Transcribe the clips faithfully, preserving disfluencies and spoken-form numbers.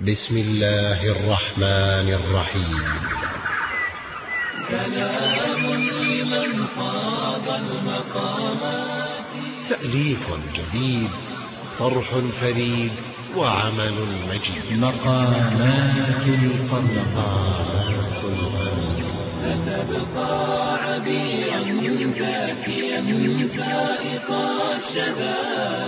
بسم الله الرحمن الرحيم. سلام لمن صاد المقامات. تأليف جديد، طرح فريد، وعمل مجيد. مقامات القرن. ستبقى عبيرا زاكيا فائق الشذا،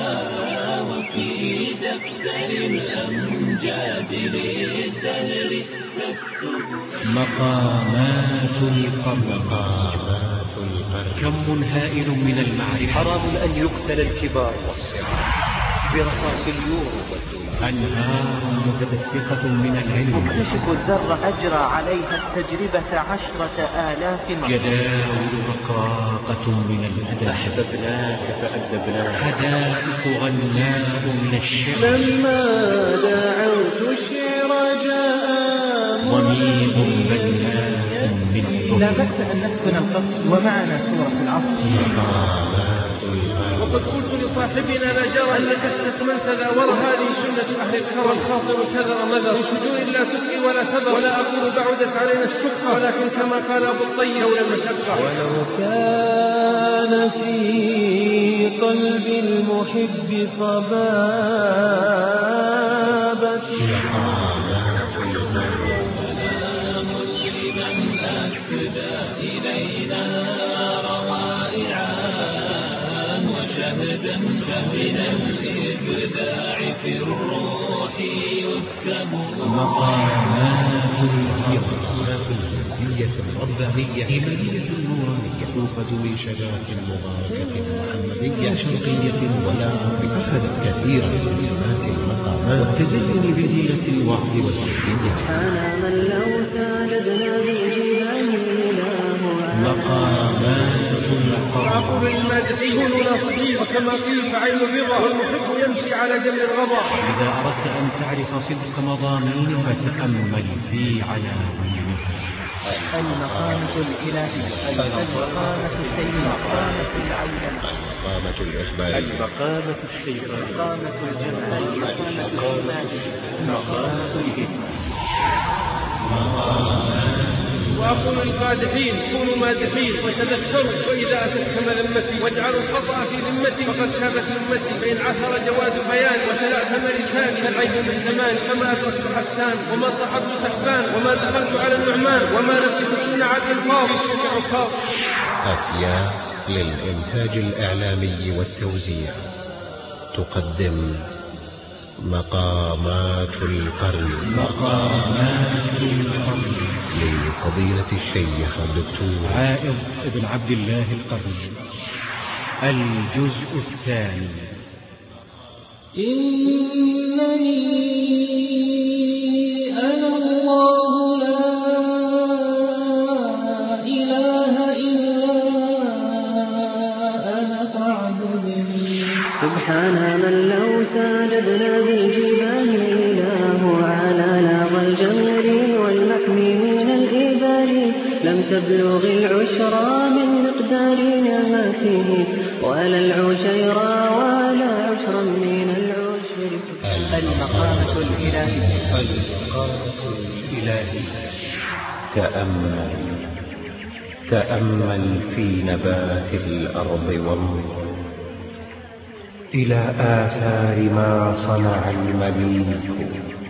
وفي دفتر الأمجاد للدهر تكتب. مقامات القرن. مقامات القرن. كم هائل من المعرفة. حرام أن يقتل الكبار والصغار برصاص اليوم والدولار. أنهار متدفقة من العلم. مكتشف الذرة أجرى عليها التجربة عشرة آلاف مرة. جداول رقراقة من الأدب. أحببناك فأدبناك. حدائق غناء من الشعر. لما دعوت الشعر جاء ضمير بناء من لا حب. بأس أن نسكن القصر ومعنا سورة العصر. وقد قلت لصاحبنا لا جرى أنك استثمنت ذا ورى، هذه سنة أهل الكرم. الخاطر كذر مذر من شجور لا تبقي ولا تذر. ولا أقول بعدت علينا الشقة، ولكن كما قال أبو الطيب لولا المشقة. ولو كان في قلب المحب صبابة، سلام لمن أسدى إلينا روائعا، وشهدا من الإبداع في الروح يسكب. مقامات الهية الربانية إيمانية نورانية توقد من شجرة مباركة محمدية شرقية ولا بأخذت كثيرا من سمات المقامات والتزين بزينة الوعظ والسرية. سبحان من لو سالدنا بجبال مقامات وأقول للمادحين كونوا ناصحين، وكما قيل فعين الرضا، والمحب يمشي على جمل الغضا. إذا أردت أن تعرف صدق مضامينها فتأمل في عناوينها. المقامة الإلهية، المقامة السيئة، المقامة العينة، المقامة الإخبارية، المقامة الشيطانية، المقامة الجمال، المقامة الإيمان، المقامة الهدى. وأقول للقادحين كونوا مادحين وتذكروا، وإذا أتتك مذمتي واجعلوا الخطأ في ذمتي، فقد شابت ذمتي. فإن عثر جواد بيان وتلأثم لساني فالعيب من زمان. كما أدركت حسان وما صحبت سحبان، وما دخلت على النعمان، وما لبثت صنع الإنقاذ في عكاظ. أفياء للإنتاج الإعلامي والتوزيع تقدم مقامات القرن. مقامات القرن لفضيلة الشيخ الدكتور عائض بن عبد الله القرني. الجزء الثاني. إنني أنا الله لا إله إلا أنا فاعبدني. سبحان من لو سالدنا بالجبال إله على لاغ الجمل واللحم من الإبال، لم تبلغ العشرى من مقدار نماته، ولا العشيرى ولا عشرا من العشر. المقامة الإلهية، المقامة الإلهية. تأمل تأمل في نبات الأرض وانظر إلى آثار ما صنع المليك.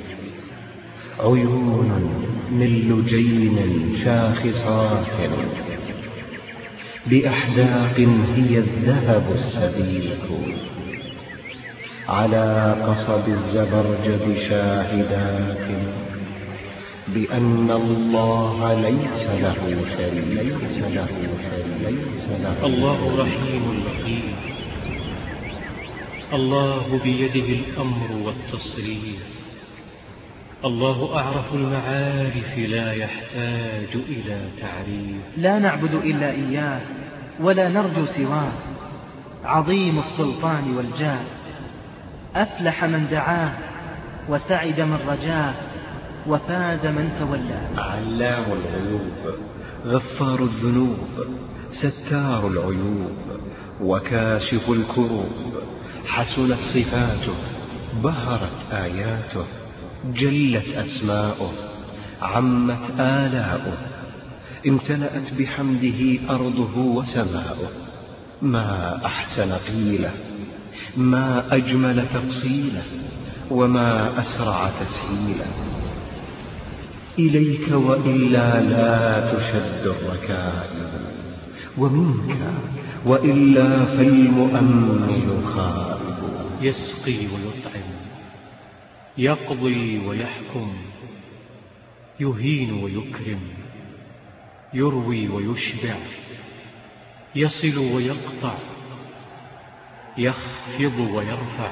عيون من لجين شاخصات بأحداق هي الذهب السبيك، على قصب الزبرجد شاهدات بأن الله ليس له شريك. ليس له شريك. ليس له. الله رحيم لطيف، الله بيده الأمر والتصريف، الله أعرف المعارف لا يحتاج إلى تعريف. لا نعبد إلا إياه ولا نرجو سواه، عظيم السلطان والجاه. أفلح من دعاه وسعد من رجاه، وفاز من تولاه. علام الغيوب، غفار الذنوب، ستار العيوب، وكاشف الكروب. حسنت صفاته، بهرت آياته، جلت أسماؤه، عمت آلاؤه، امتلأت بحمده أرضه وسماؤه. ما أحسن قيله، ما أجمل تفصيله، وما أسرع تسهيله. إليك وإلا لا تشد الركائب، ومنك وإلا فالمؤمن خائب. يسقي ويطعم، يقضي ويحكم، يهين ويكرم، يروي ويشبع، يصل ويقطع، يخفض ويرفع.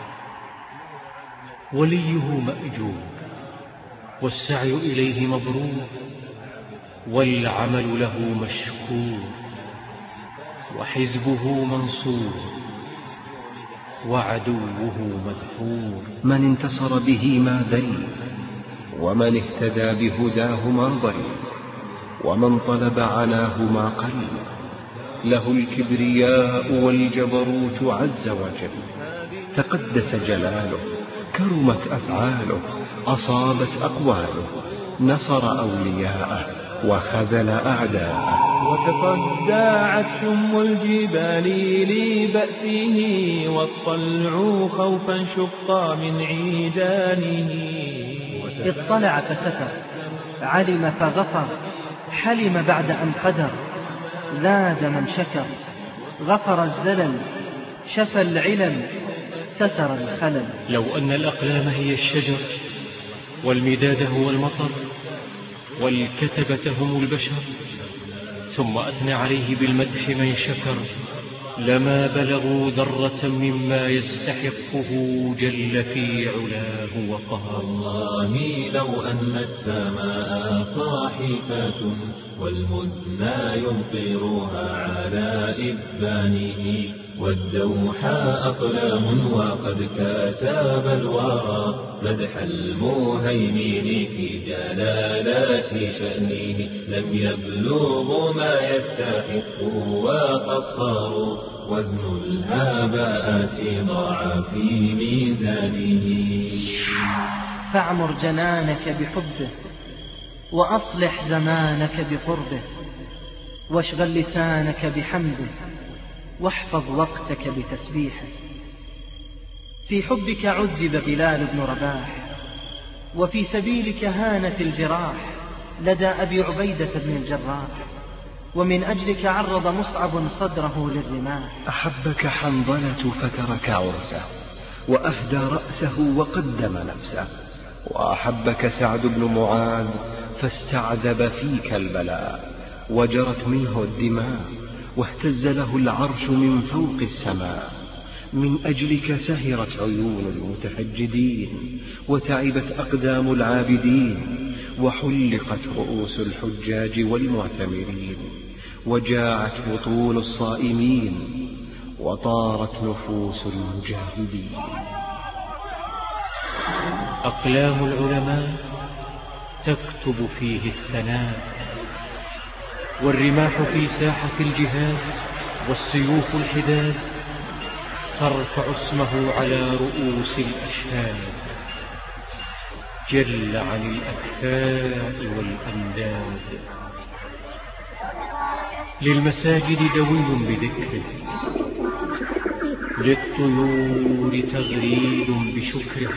وليه مأجور، والسعي إليه مبرور، والعمل له مشكور، وحزبه منصور، وعدوه مدحور. من انتصر به ما ذل، ومن اهتدى بهداه ما ضل، ومن طلب عناه ما قل. له الكبرياء والجبروت عز وجل، تقدس جلاله، كرمت أفعاله، أصابت أقواله، نصر أولياءه وخذل أعداءه. وتصدعت شم الجبال لبأسه، والطلع خوفا شق من عيدانه. اطلع فستر، علم فغفر، حلم بعد أن قدر، زاد من شكر، غفر الزلل، شفى العلل، ستر الخلل. لو أن الأقلام هي الشجر، والمداد هو المطر، والكتبة هم البشر، ثم أثنى عليه بالمدح من شكر، لما بلغوا ذرة مما يستحقه جل في علاه وقهر. والله لو أن السماء صاحفة، والمزنى يمطرها على إبانه، والدوحاء أقلام وقد كتب الورى مدح المهيمن في جلالات شأنه، لم يبلغوا ما يستحق وقصروا، وزن الهباءات ضاع في ميزانه. فاعمر جنانك بحبه، وأصلح زمانك بقربه، واشغل لسانك بحمده، واحفظ وقتك بتسبيحه. في حبك عذب بلال بن رباح، وفي سبيلك هانت الجراح لدى أبي عبيدة بن الجراح، ومن أجلك عرض مصعب صدره للرماح. أحبك حنظلة فترك عرسه، وأهدى رأسه وقدم نفسه. وأحبك سعد بن معاذ، فاستعذب فيك البلاء، وجرت منه الدماء، واهتز له العرش من فوق السماء. من أجلك سهرت عيون المتحجدين، وتعبت أقدام العابدين، وحلقت رؤوس الحجاج والمعتمرين، وجاعت بطون الصائمين، وطارت نفوس المجاهدين. أقلام العلماء تكتب فيه الثناء، والرماح في ساحة الجهاد، والسيوف الحداد ترفع اسمه على رؤوس الأشهاد. جل عن الأكفاء والأنداد. للمساجد دوي بذكره، للطيور تغريد بشكره،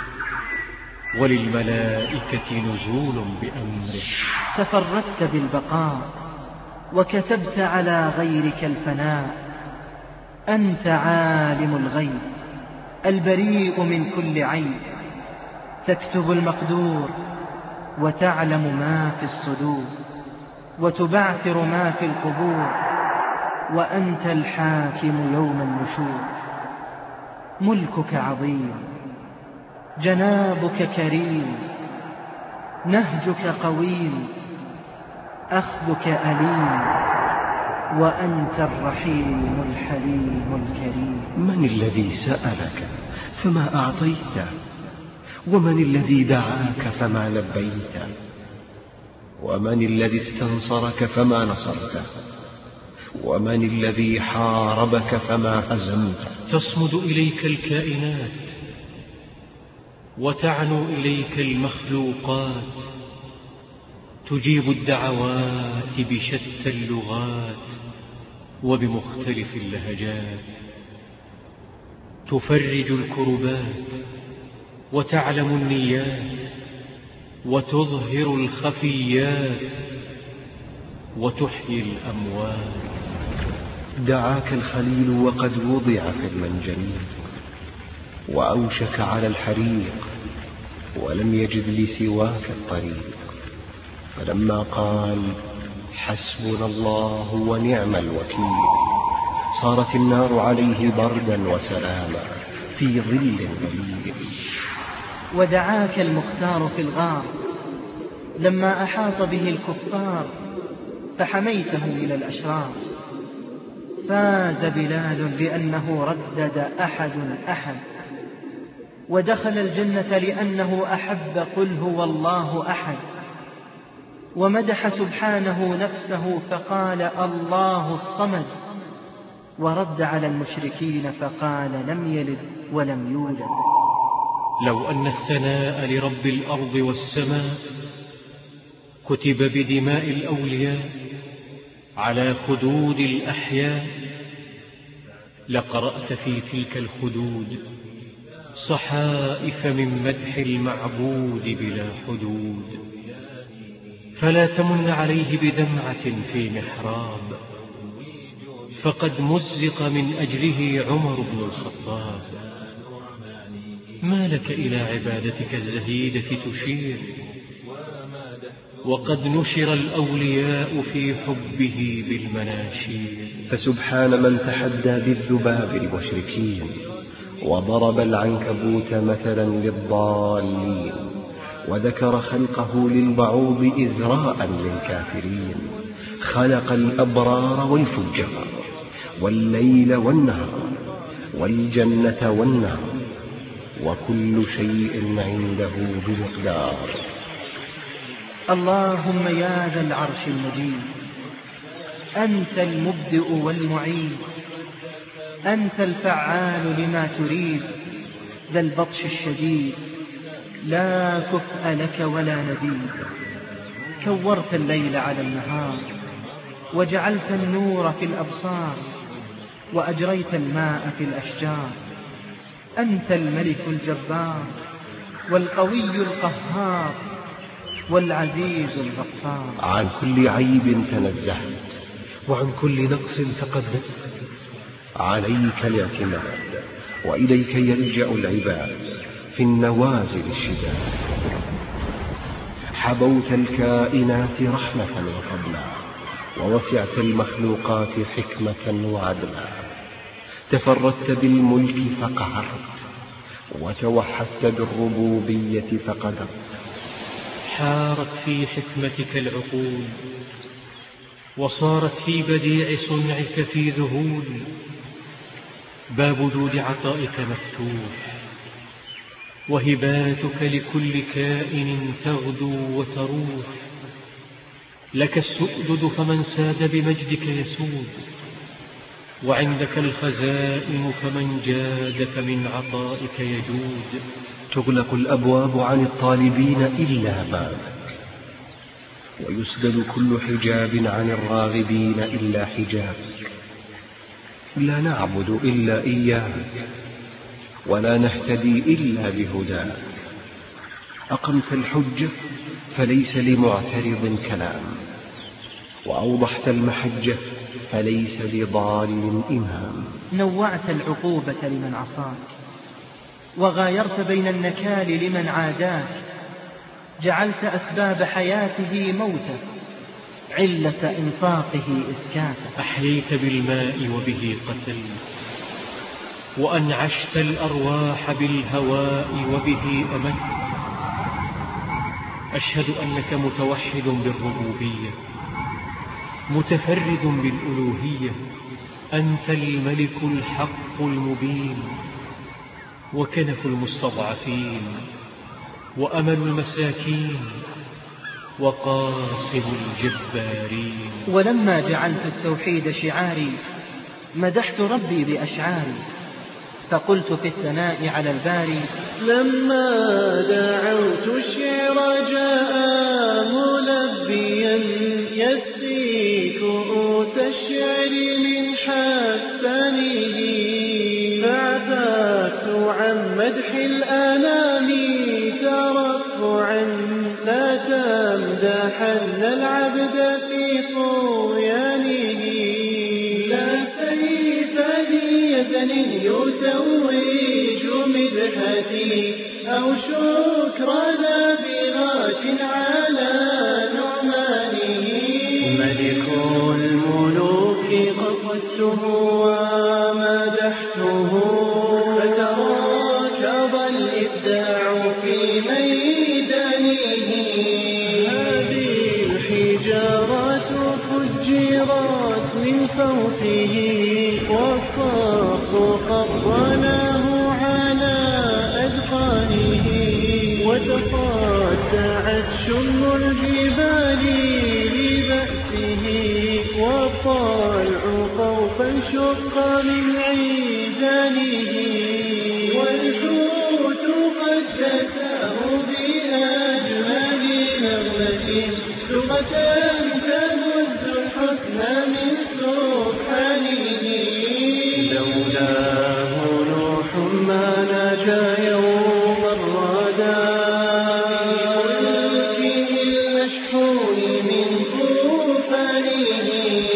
وللملائكة نزول بأمره. تفردت بالبقاء، وكتبت على غيرك الفناء. أنت عالم الغيب، البريء من كل عيب، تكتب المقدور، وتعلم ما في الصدور، وتبعثر ما في القبور، وأنت الحاكم يوم النشور. ملكك عظيم، جنابك كريم، نهجك قويم، أخذك أليم، وأنت الرحيم الحليم الكريم. من الذي سألك فما أعطيته؟ ومن الذي دعاك فما لبيته؟ ومن الذي استنصرك فما نصرته؟ ومن الذي حاربك فما هزمته؟ تصمد إليك الكائنات، وتعنو إليك المخلوقات، تجيب الدعوات بشتى اللغات وبمختلف اللهجات، تفرج الكربات وتعلم النيات، وتظهر الخفيات، وتحيي الأموات. دعاك الخليل وقد وضع في المنجنيق، وأوشك على الحريق، ولم يجد لسواك الطريق، فلما قال حسبنا الله ونعم الوكيل، صارت النار عليه بردا وسلاما في ظل ظليل. ودعاك المختار في الغار لما أحاط به الكفار، فحميته من الأشرار. فاز بلال بأنه ردد أحد أحد، ودخل الجنة لأنه أحب قل هو الله أحد. ومدح سبحانه نفسه فقال الله الصمد، ورد على المشركين فقال لم يلد ولم يولد. لو أن الثناء لرب الأرض والسماء كتب بدماء الأولياء على خدود الأحياء، لقرأت في تلك الخدود صحائف من مدح المعبود بلا حدود. فلا تمن عليه بدمعة في محراب، فقد مزق من أجله عمر بن الخطاب. ما لك إلى عبادتك الزهيدة تشير، وقد نشر الأولياء في حبه بالمناشير. فسبحان من تحدى بالذباب المشركين، وضرب العنكبوت مثلا للضالين، وذكر خلقه للبعوض إزراء للكافرين. خلق الأبرار والفجار، والليل والنهار، والجنة والنار، وكل شيء عنده بمقدار. اللهم يا ذا العرش المجيد، أنت المبدئ والمعيد، أنت الفعال لما تريد، ذا البطش الشديد، لا كفء لك ولا نذير. كورت الليل على النهار، وجعلت النور في الأبصار، وأجريت الماء في الأشجار. أنت الملك الجبار، والقوي القهار، والعزيز الغفار. عن كل عيب تنزهت، وعن كل نقص تقدست. عليك الاعتماد، وإليك يلجأ العباد في النوازل الشداد. حبوت الكائنات رحمة وفضلا، ووسعت المخلوقات حكمة وعدلا. تفردت بالملك فقهرت، وتوحدت بالربوبية فقدرت. حارت في حكمتك العقول، وصارت في بديع صنعك في ذهول. باب جود عطائك مفتوح، وهباتك لكل كائن تغدو وتروح. لك السؤدد فمن ساد بمجدك يسود، وعندك الخزائن فمن جاد فمن عطائك يجود. تغلق الأبواب عن الطالبين إلا بابك، ويسدد كل حجاب عن الراغبين إلا حجابك. لا نعبد إلا إياك، ولا نهتدي إلا بهداك. أقمت الحجة فليس لمعترض كلام، وأوضحت المحجة فليس لضال إمام. نوعت العقوبة لمن عصاك، وغايرت بين النكال لمن عاداك. جعلت أسباب حياته موتا، علة إنفاقه إسكاتا. أحييت بالماء وبه قتلت، وأنعشت الأرواح بالهواء وبه أمت. أشهد أنك متوحد بالربوبية، متفرد بالألوهية. أنت الملك الحق المبين، وكنف المستضعفين، وأمل المساكين، وقاصد الجبارين. ولما جعلت التوحيد شعاري، مدحت ربي بأشعاري. فقلت في الثناء على الباري: لما دعوت الشعر جاء ملبيا يسري كؤوس الشعر من حسنه، فاعتدت عن مدح الأنام ترفعا لا تمدحن العبد في طغيانه، لا سيف ذي يد يتوج مدحتي أو شكر نابغات على نعمانه، ملك الملوك قصدته ومدحته، فتراكض الإبداع في ميدانه، هذه الحجارات فجرت من فوقه، والصخر قرناه على أذقانه، وتقطعت شم الجبال لبأسه، والطلع خوفا شق من عيدانه، والحوت قد دساه بأجمل نغمة لغة تهز الحسن من سبحانه، لولاه نوح ما نجا يوم الرداء في المشحون من طوفانه،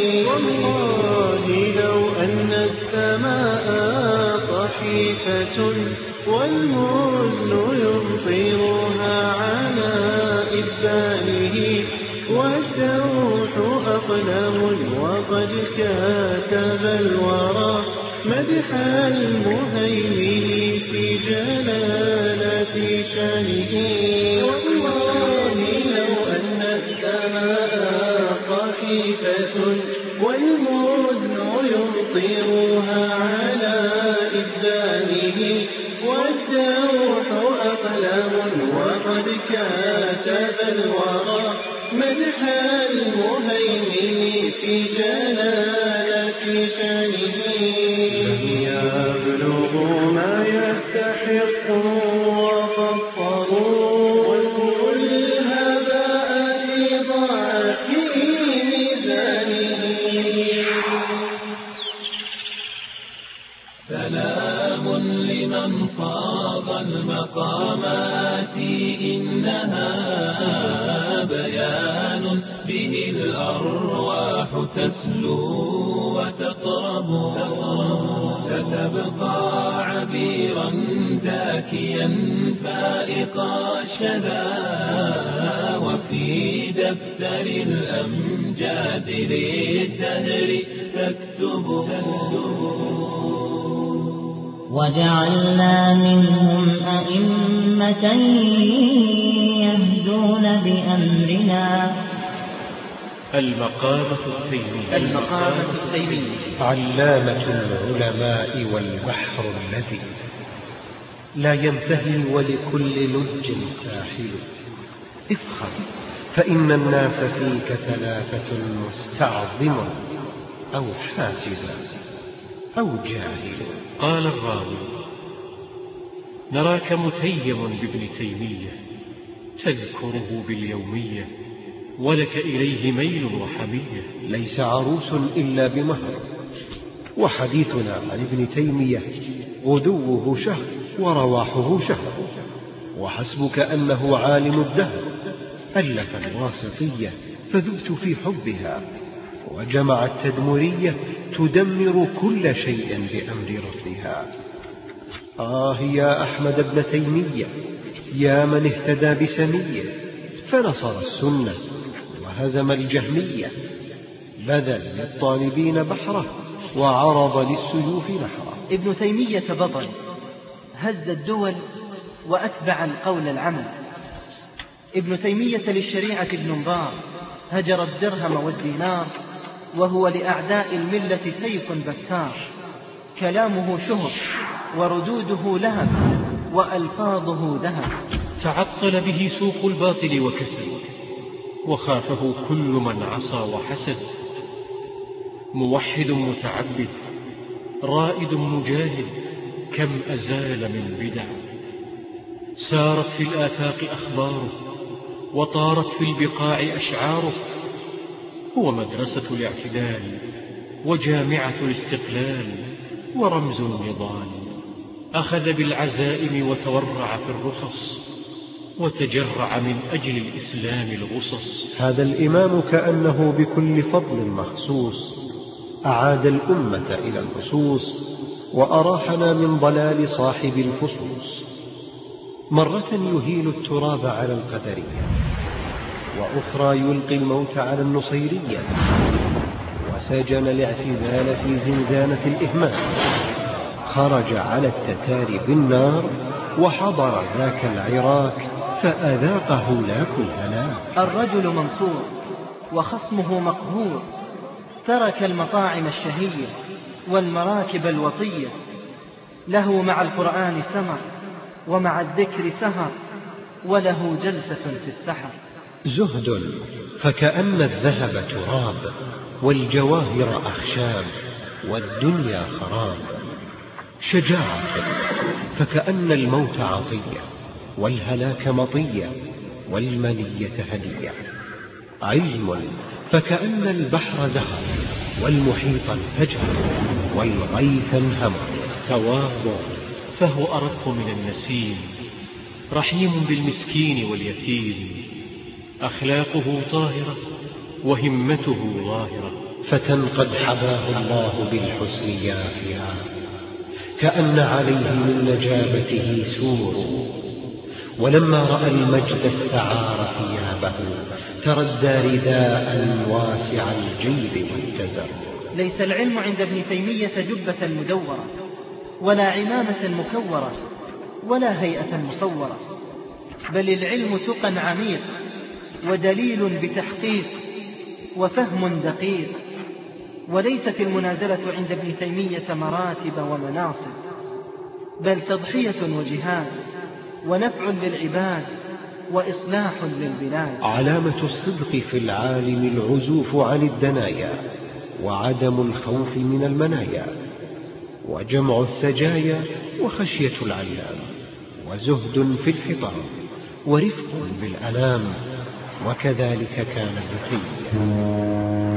والله لو أن السماء صحيفة والمزن يمطرها على إبانه، والدوح أقلم وقد كاتب الورى مدح المهيمن في جلالة شانه، والله لو أن السماء صحيفة والمزن يمطرها على إبانه، والدوح أقلم وقد كاتب الورى مدح المهيمن في جلالة شانه، لم يبلغوا ما يستحق وفصلوا، واسموا الهباء في ضعف ميزانه، سلام لمن صاغ المقامات إنها بيان به الأرواح تسلو وتطرب، ستبقى عبيرا زاكيا فائق الشذا، وفي دفتر الأمجاد للدهر تكتب. وجعلنا منهم أئمة يهدون بأمرنا. المقامة التيمية. المقامة التيمية. علامة العلماء والبحر الذي لا ينتهي ولكل لج ساحل. افخر فإن الناس فيك ثلاثة: مستعظم أو حاسد أو جاهل. قال الراوي: نراك متيم بابن تيمية تذكره باليومية ولك إليه ميل وحمية. ليس عروس إلا بمهر، وحديثنا عن ابن تيمية غدوه شهر ورواحه شهر، وحسبك أنه عالم الدهر. ألف الواسطية فذبت في حبها، وجمع التدمرية تدمر كل شيء بأمر رفضها. آه يا أحمد بن تيمية، يا من اهتدى بسمية فنصر السنة وهزم الجهمية، بذل للطالبين بحره وعرض للسيوف نحره. ابن تيمية بطل هز الدول وأتبع القول العمل. ابن تيمية للشريعة ابن بار هجر الدرهم والدينار، وهو لأعداء الملة سيف بتار. كلامه شهر وردوده لهب وألفاظه ذهب. تعطل به سوق الباطل وكسل، وخافه كل من عصى وحسد. موحد متعبد رائد مجاهد، كم أزال من بدع. سارت في الآفاق أخباره وطارت في البقاع أشعاره. هو مدرسة الاعتدال وجامعة الاستقلال ورمز النضال. أخذ بالعزائم وتورع في الرخص وتجرع من أجل الإسلام الغصص. هذا الإمام كأنه بكل فضل مخصوص أعاد الأمة إلى النصوص وأراحنا من ضلال صاحب الفصوص. مرة يهيل التراب على القدرية، وأخرى يلقي الموت على النصيرية، وسجن الاعتزال في زنزانة الإهمال. خرج على التتار بالنار وحضر ذاك العراك فأذاقه لاك الهلاك. الرجل منصور وخصمه مقهور، ترك المطاعم الشهية والمراكب الوطية. له مع القرآن سمر ومع الذكر سهر، وله جلسة في السحر. زهد فكأن الذهب تراب، والجواهر أخشاب، والدنيا خراب. شجاعة فكأن الموت عطية، والهلاك مطية، والمنية هدية. علم فكأن البحر زهر، والمحيط انفجر، والغيث انهمر. تواضع فهو أرق من النسيم، رحيم بالمسكين واليتيم. أخلاقه طاهرة وهمته ظاهرة. فتى قد حباه الله بالحسن يافيا، كأن عليه من نجابته سور. ولما رأى المجد استعار ثيابه، تردى رداء واسع الجيب واتزر. ليس العلم عند ابن تيمية جبة مدورة، ولا عمامة مكورة، ولا هيئة مصورة، بل العلم تقى عميق، ودليل بتحقيق، وفهم دقيق. وليست المنازلة عند ابن تيمية مراتب ومناصب، بل تضحية وجهاد، ونفع للعباد، وإصلاح للبلاد. علامة الصدق في العالم العزوف عن الدنايا، وعدم الخوف من المنايا، وجمع السجايا، وخشية العلام، وزهد في الحطام، ورفق بالأنام. وكذلك كان ابن تيمية.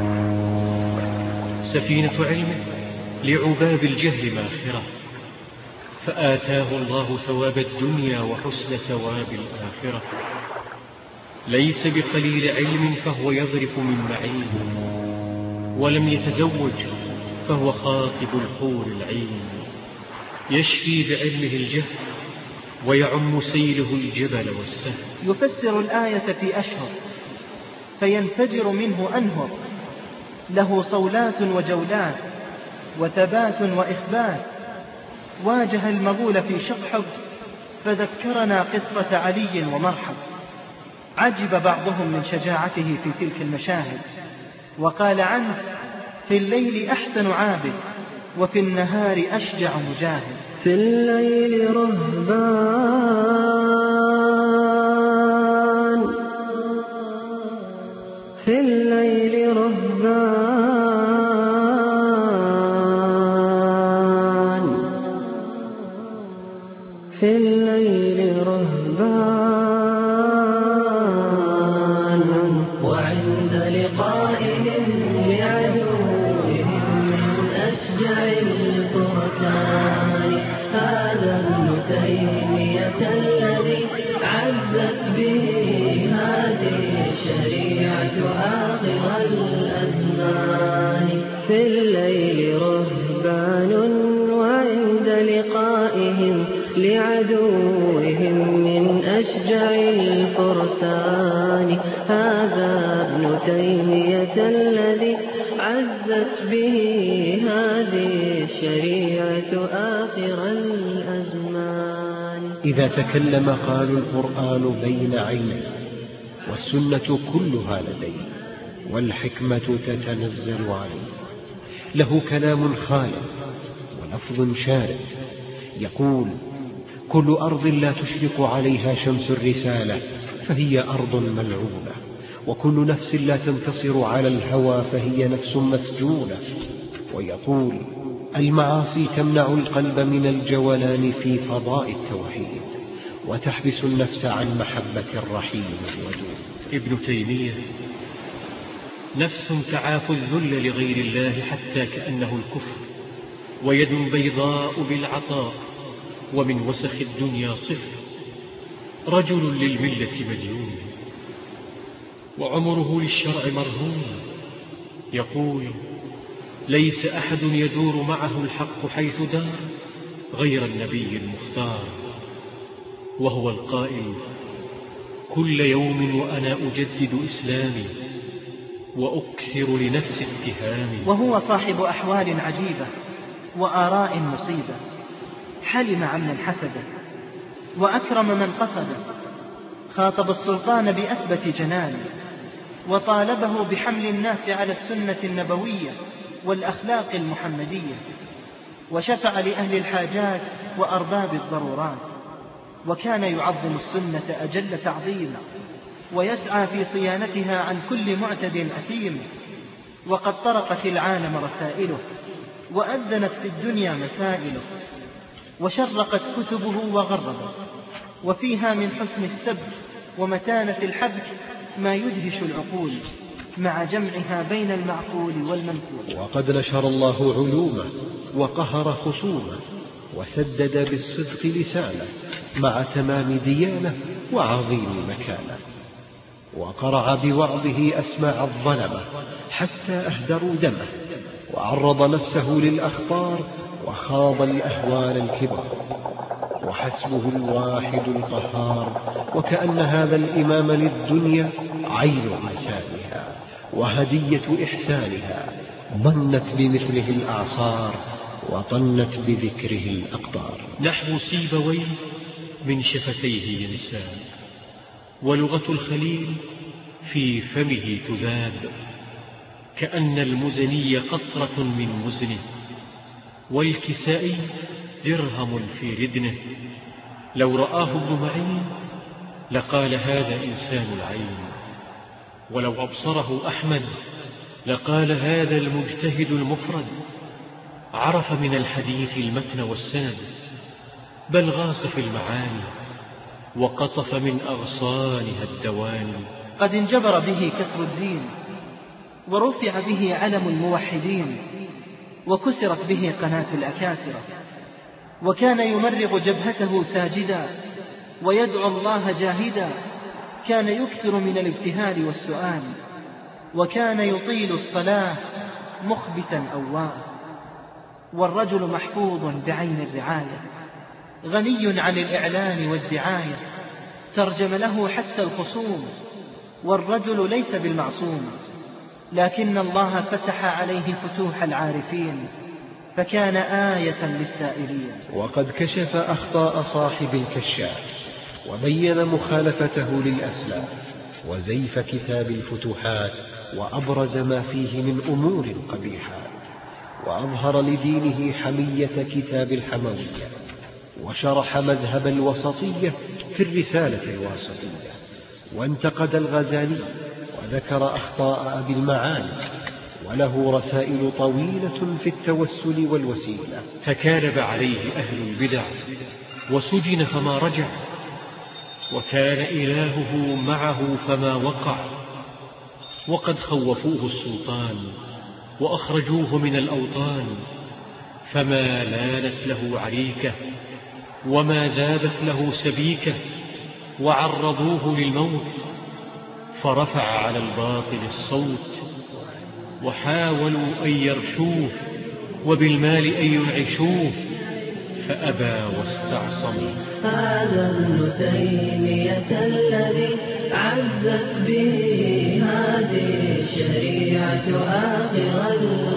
سفينة علمه لعباب الجهل ماخرة، فآتاه الله ثواب الدنيا وحسن ثواب الآخرة. ليس بقليل علم فهو يظرف من معين، ولم يتزوج فهو خاطب الحور العين. يشفي بعلمه الجهل، ويعم سيله الجبل والسهل. يفسر الآية في أشهر، فينفجر منه أنهر. له صولات وجولات، وثبات وإخبات. واجه المغول في شقحب، فذكرنا قصة علي ومرحب. عجب بعضهم من شجاعته في تلك المشاهد، وقال عنه: في الليل أحسن عابد، وفي النهار أشجع مجاهد. في الليل رهبان، في الليل رهبان، في الليل رهبان. وعند لقائهم لعدوهم من أشجع الفرسان، هذا ابن تيمية الذي عزت به هذه الشريعة آخر الأزمان. في الليل رهبان، وعند لقائهم لعدوهم من أشجع الفرسان، هذا ابن تيمية الذي عزت به هذه الشريعة آخر الأزمان. إذا تكلم قالوا القرآن بين عينيه، والسنة كلها لديه، والحكمة تتنزل عليه. له كلام خالد ولفظ شارد، يقول: كل أرض لا تشرق عليها شمس الرسالة فهي أرض ملعونة، وكل نفس لا تنتصر على الهوى فهي نفس مسجونة. ويقول: المعاصي تمنع القلب من الجولان في فضاء التوحيد، وتحبس النفس عن محبة الرحيم الودود. ابن تيمية: نفس تعاف الذل لغير الله حتى كأنه الكفر، ويد بيضاء بالعطاء، ومن وسخ الدنيا صفر، رجل للملة مديون، وعمره للشرع مرهون، يقول: ليس أحد يدور معه الحق حيث دار غير النبي المختار، وهو القائل: كل يوم وأنا أجدد إسلامي وأكثر لنفس اتهامي. وهو صاحب أحوال عجيبة وآراء مصيبة، حلم عمن حسده وأكرم من قصده، خاطب السلطان بأثبت جنانه، وطالبه بحمل الناس على السنة النبوية والأخلاق المحمدية، وشفع لأهل الحاجات وأرباب الضرورات، وكان يعظم السنة أجل تعظيم، ويسعى في صيانتها عن كل معتد أثيم. وقد طرقت العالم رسائله، وأذنت في الدنيا مسائله، وشرقت كتبه وغربت، وفيها من حسن السبك ومتانة الحبك ما يدهش العقول، مع جمعها بين المعقول والمنقول. وقد نشر الله علومه وقهر خصومه، وسدد بالصدق لسانه، مع تمام ديانه وعظيم مكانه، وقرع بوعظه أسماع الظلمة حتى أهدروا دمه، وعرض نفسه للأخطار وخاض الأهوال الكبار، وحسبه الواحد القهار. وكأن هذا الإمام للدنيا عين إنسانها وهدية إحسانها، ضنت بمثله الأعصار وطنت بذكره الأقدار. نحو سيبويه من شفتيه ينساب، ولغة الخليل في فمه تذاب، كأن المزني قطرة من مزنه، والكسائي درهم في ردنه. لو رآه ابن معين لقال: هذا إنسان العين. ولو أبصره أحمد لقال: هذا المجتهد المفرد. عرف من الحديث المتن والسند، بل غاص في المعاني، وقطف من أغصانها الدواني. قد انجبر به كسر الدين، ورفع به علم الموحدين، وكسرت به قناة الأكاسرة. وكان يمرغ جبهته ساجدا، ويدعو الله جاهدا. كان يكثر من الابتهال والسؤال، وكان يطيل الصلاة مخبتا أواه. والرجل محفوظ بعين الرعاية، غني عن الإعلان والدعاية، ترجم له حتى الخصوم. والرجل ليس بالمعصوم، لكن الله فتح عليه فتوح العارفين، فكان آية للسائرين. وقد كشف أخطاء صاحب الكشاف، وبين مخالفته للأسلاف، وزيف كتاب الفتوحات، وأبرز ما فيه من أمور قبيحات، وأظهر لدينه حمية كتاب الحموية، وشرح مذهب الوسطية في الرسالة الواسطية، وانتقد الغزالي، وذكر أخطاء أبي المعاني، وله رسائل طويلة في التوسل والوسيلة. فكالب عليه أهل البدع وسجن فما رجع، وكان إلهه معه فما وقع. وقد خوفوه السلطان وأخرجوه من الأوطان، فما لانت له عريكة وما ذابت له سبيكة. وعرضوه للموت فرفع على الباطل الصوت، وحاولوا أن يرشوه وبالمال أن ينعشوه، فأبى واستعصم. هذا ابن تيمية الذي عزت به هذه الشريعة آخر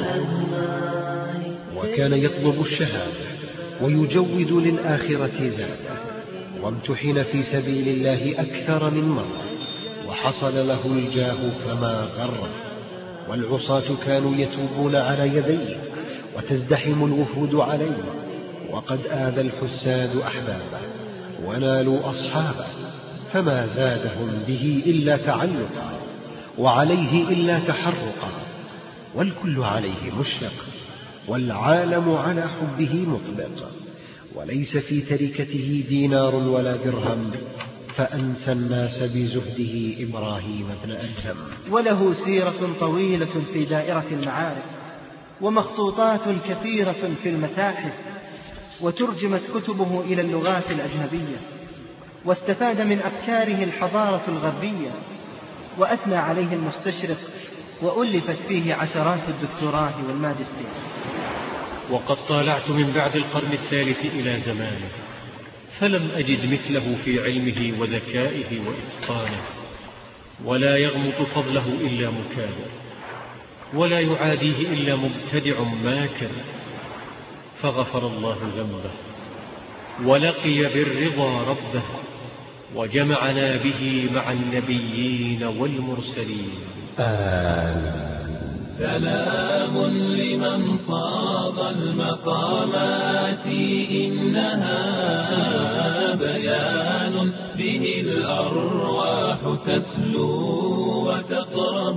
الأزمان. وكان يطلب الشهادة ويجود للآخرة زاده، وامتحن في سبيل الله أكثر من مرة، وحصل له الجاه فما غره. والعصاة كانوا يتوبون على يديه، وتزدحم الوفود عليه، وقد آذى الحساد أحبابه ونالوا أصحابه، فما زادهم به إلا تعلقا، وعليه إلا تحرقا، والكل عليه مشفق، والعالم على حبه مطلق، وليس في تركته دينار ولا درهم، فأنسى الناس بزهده إبراهيم بن أدهم. وله سيرة طويلة في دائرة المعارف، ومخطوطات كثيرة في المتاحف، وترجمت كتبه إلى اللغات الأجنبية، واستفاد من أفكاره الحضارة الغربية، وأثنى عليه المستشرق، وألفت فيه عشرات الدكتوراه والماجستير. وقد طالعت من بعد القرن الثالث إلى زمانه، فلم أجد مثله في علمه وذكائه وإتقانه، ولا يغمط فضله إلا مكابر، ولا يعاديه إلا مبتدع ماكر، فغفر الله ذنبه، ولقي بالرضا ربه، وجمعنا به مع النبيين والمرسلين. آمين. سلام لمن صاغ المقامات، إنها بيان به الأرواح تسلو وتطرب،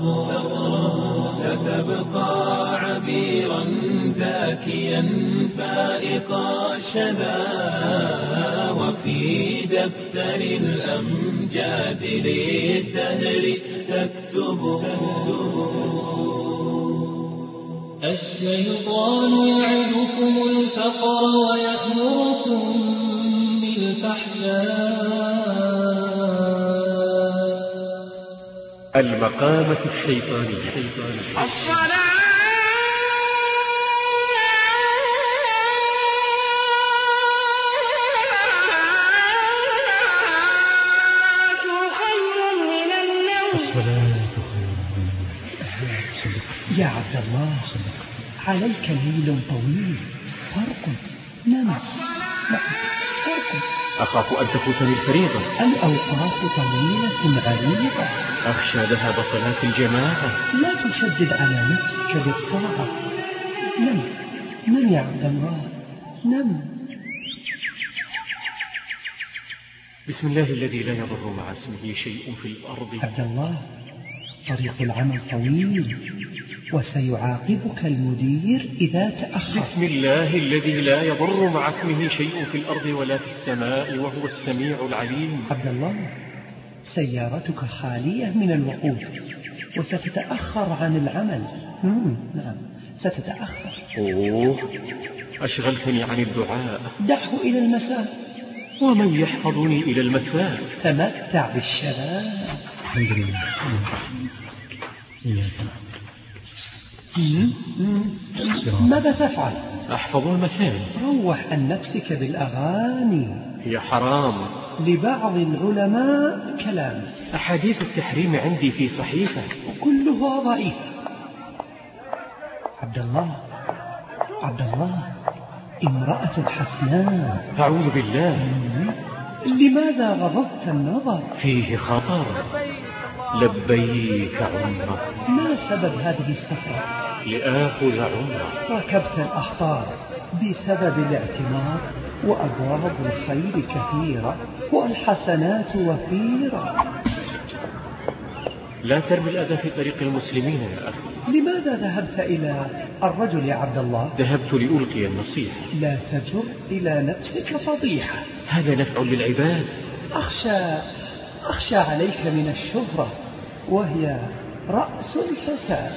ستبقى عبيرا زاكيا فائق الشذا، وفي دفتر الأمجاد للدهر تكتب. الشيطان يعدكم الفقر ويأمركم بالفحشاء. المقامة الشيطانية. الصلاة يا عبد الله، عليك ليل طويل، فرق نم. فرق. أخاف أن تفوتني الفريضة. الأوقات طويلة عريضة، أخشى ذهاب صلاة الجماعة. لا تشدد على نفسك بالطاعة. نم نم يا عبد الله، نم. بسم الله الذي لا يضر مع اسمه شيء في الأرض. عبد الله، طريق العمل طويل، وسيعاقبك المدير إذا تأخر. بسم الله الذي لا يضر مع اسمه شيء في الأرض ولا في السماء، وهو السميع العليم. عبد الله، سيارتك خالية من الوقود، وستتأخر عن العمل. مم. نعم، ستتأخر. أوه، أشغلتني عن الدعاء. دعه إلى المساء. ومن يحفظني إلى المساء؟ تمتع بالشباب. الحمد لله. ماذا تفعل؟ أحفظ المثاني. روح عن نفسك بالأغاني، هي حرام. لبعض العلماء كلام. أحاديث التحريم عندي في صحيفة، كلها ضعيفة. عبد الله، عبد الله، امرأة حسناء. أعوذ بالله. لماذا غضبت النظر؟ فيه خطر. لبيك عمرة. ما سبب هذه السفرة؟ لآخذ عمرة. ركبت الأخطار بسبب الاعتمار، وأبواب الخير كثيرة، والحسنات وفيرة. لا ترمي الأذى في طريق المسلمين يا أخي. لماذا ذهبت إلى الرجل يا عبد الله؟ ذهبت لألقي النصيحة. لا تجر إلى نفسك فضيحة، هذا نفع للعباد. أخشى أخشى عليك من الشهرة، وهي رأس الفساد.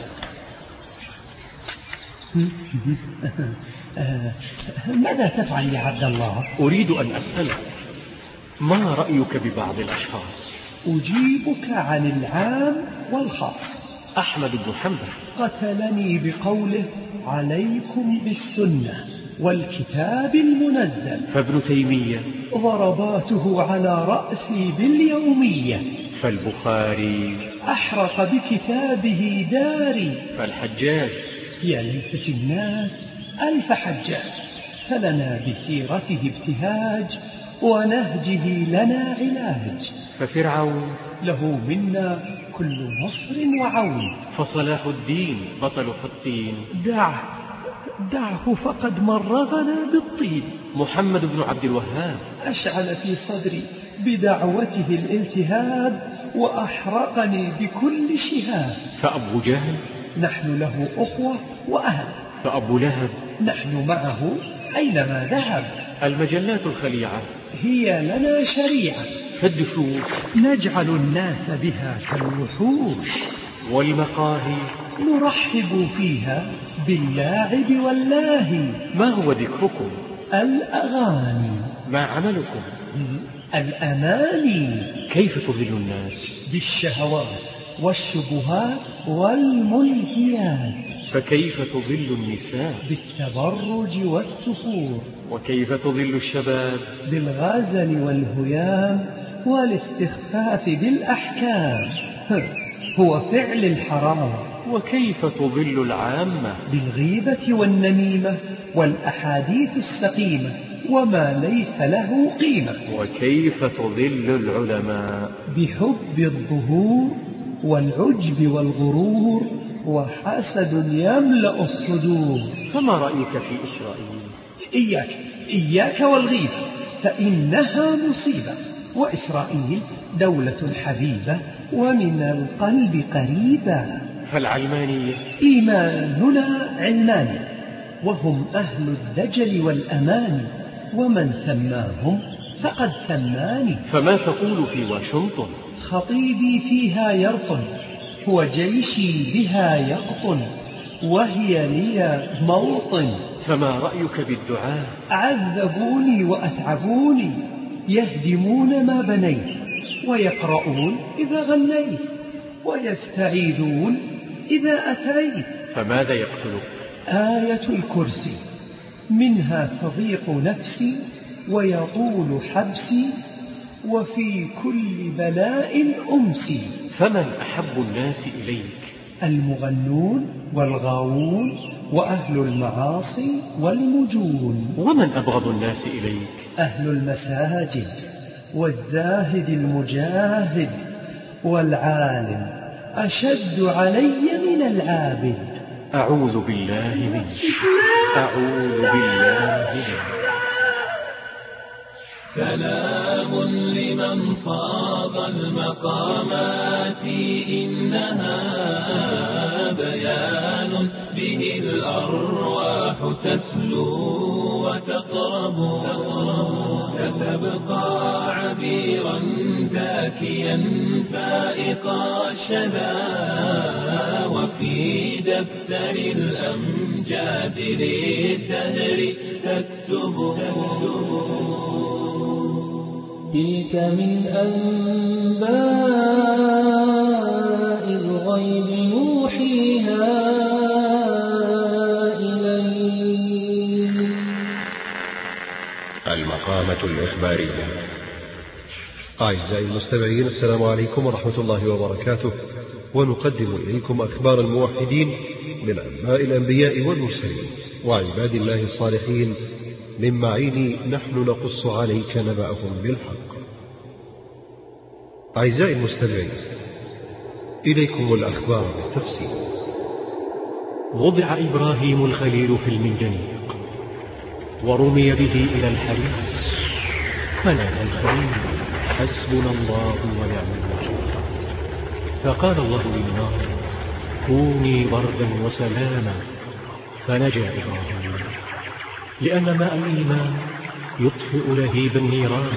ماذا تفعل يا عبد الله؟ أريد أن أسألك، ما رأيك ببعض الأشخاص؟ أجيبك عن العام والخاص. أحمد بن حنبل قتلني بقوله: عليكم بالسنة والكتاب المنزل. فابن تيمية ضرباته على رأسي باليومية. فالبخاري أحرق بكتابه داري. فالحجاج يا ليت في الناس ألف حجاج، فلنا بسيرته ابتهاج، ونهجه لنا علاج. ففرعون له منا كل نصر وعون. فصلاح الدين بطل حطين. دعه دعه فقد مرغنا بالطين. محمد بن عبد الوهاب أشعل في صدري بدعوته الالتهاب، وأحرقني بكل شهاب. فأبو جهل نحن له أخوة وأهل، فأبو لهب نحن معه أينما ذهب. المجلات الخليعة هي لنا شريعة. فالدشوش نجعل الناس بها كالوحوش. والمقاهي نرحب فيها باللاعب واللاهي. ما هو ذكركم؟ الأغاني. ما عملكم؟ الأماني. كيف تضل الناس؟ بالشهوات والشبهات والملهيات. فكيف تضل النساء؟ بالتبرج والسفور. وكيف تضل الشباب؟ بالغزل والهيام والاستخفاف بالأحكام. هو فعل الحرام. وكيف تضل العامة؟ بالغيبة والنميمة والأحاديث السقيمة وما ليس له قيمة. وكيف تضل العلماء؟ بحب الظهور والعجب والغرور وحسد يملأ الصدور. فما رأيك في إسرائيل؟ إياك إياك والغيبة فإنها مصيبة. وإسرائيل دولة حبيبة ومن القلب قريبة. فالعلمانية؟ إيماننا علماني وهم أهل الدجل والأمان ومن سماهم فقد سماني. فما تقول في واشنطن؟ خطيبي فيها يرطن هو جيشي بها يقطن وهي لي موطن. فما رأيك بالدعاء؟ عذبوني وأتعبوني يهدمون ما بنيت ويقرؤون إذا غنيت ويستعيذون إذا أتيت. فماذا يقتلك؟ آية الكرسي منها تضيق نفسي ويطول حبسي وفي كل بلاء أمسي. فمن أحب الناس إليك؟ المغنون والغاوون وأهل المعاصي والمجون. ومن أبغض الناس إليك؟ أهل المساجد والزاهد المجاهد والعالم أشد علي من العابد. أعوذ بالله منك. أعوذ بالله منك. سلام لمن صاغ المقامات إنها بيان به الأرواح تسلو وتطرب. ستبقى عبيرا زاكيا فائق الشذا وفي دفتر الأمجاد للدهر تكتب. تلك من أنباء الغيب نوحيها إليك. المقامة الإخبارية. أعزائي المستمعين، السلام عليكم ورحمة الله وبركاته، ونقدم إليكم أخبار الموحدين من أنباء الأنبياء والمرسلين وعباد الله الصالحين من معين نحن نقص عليك نبأهم بالحق. أعزائي المستمعين، إليكم الأخبار بالتفصيل. وضع إبراهيم الخليل في المنجنيق ورمي به إلى الحريق فنادى الخليل حسبنا الله ونعم الوكيل. فقال الله للنار كوني بردا وسلاما فنجا إبراهيم، لأن ماء الإيمان يطفئ لهيب النيران.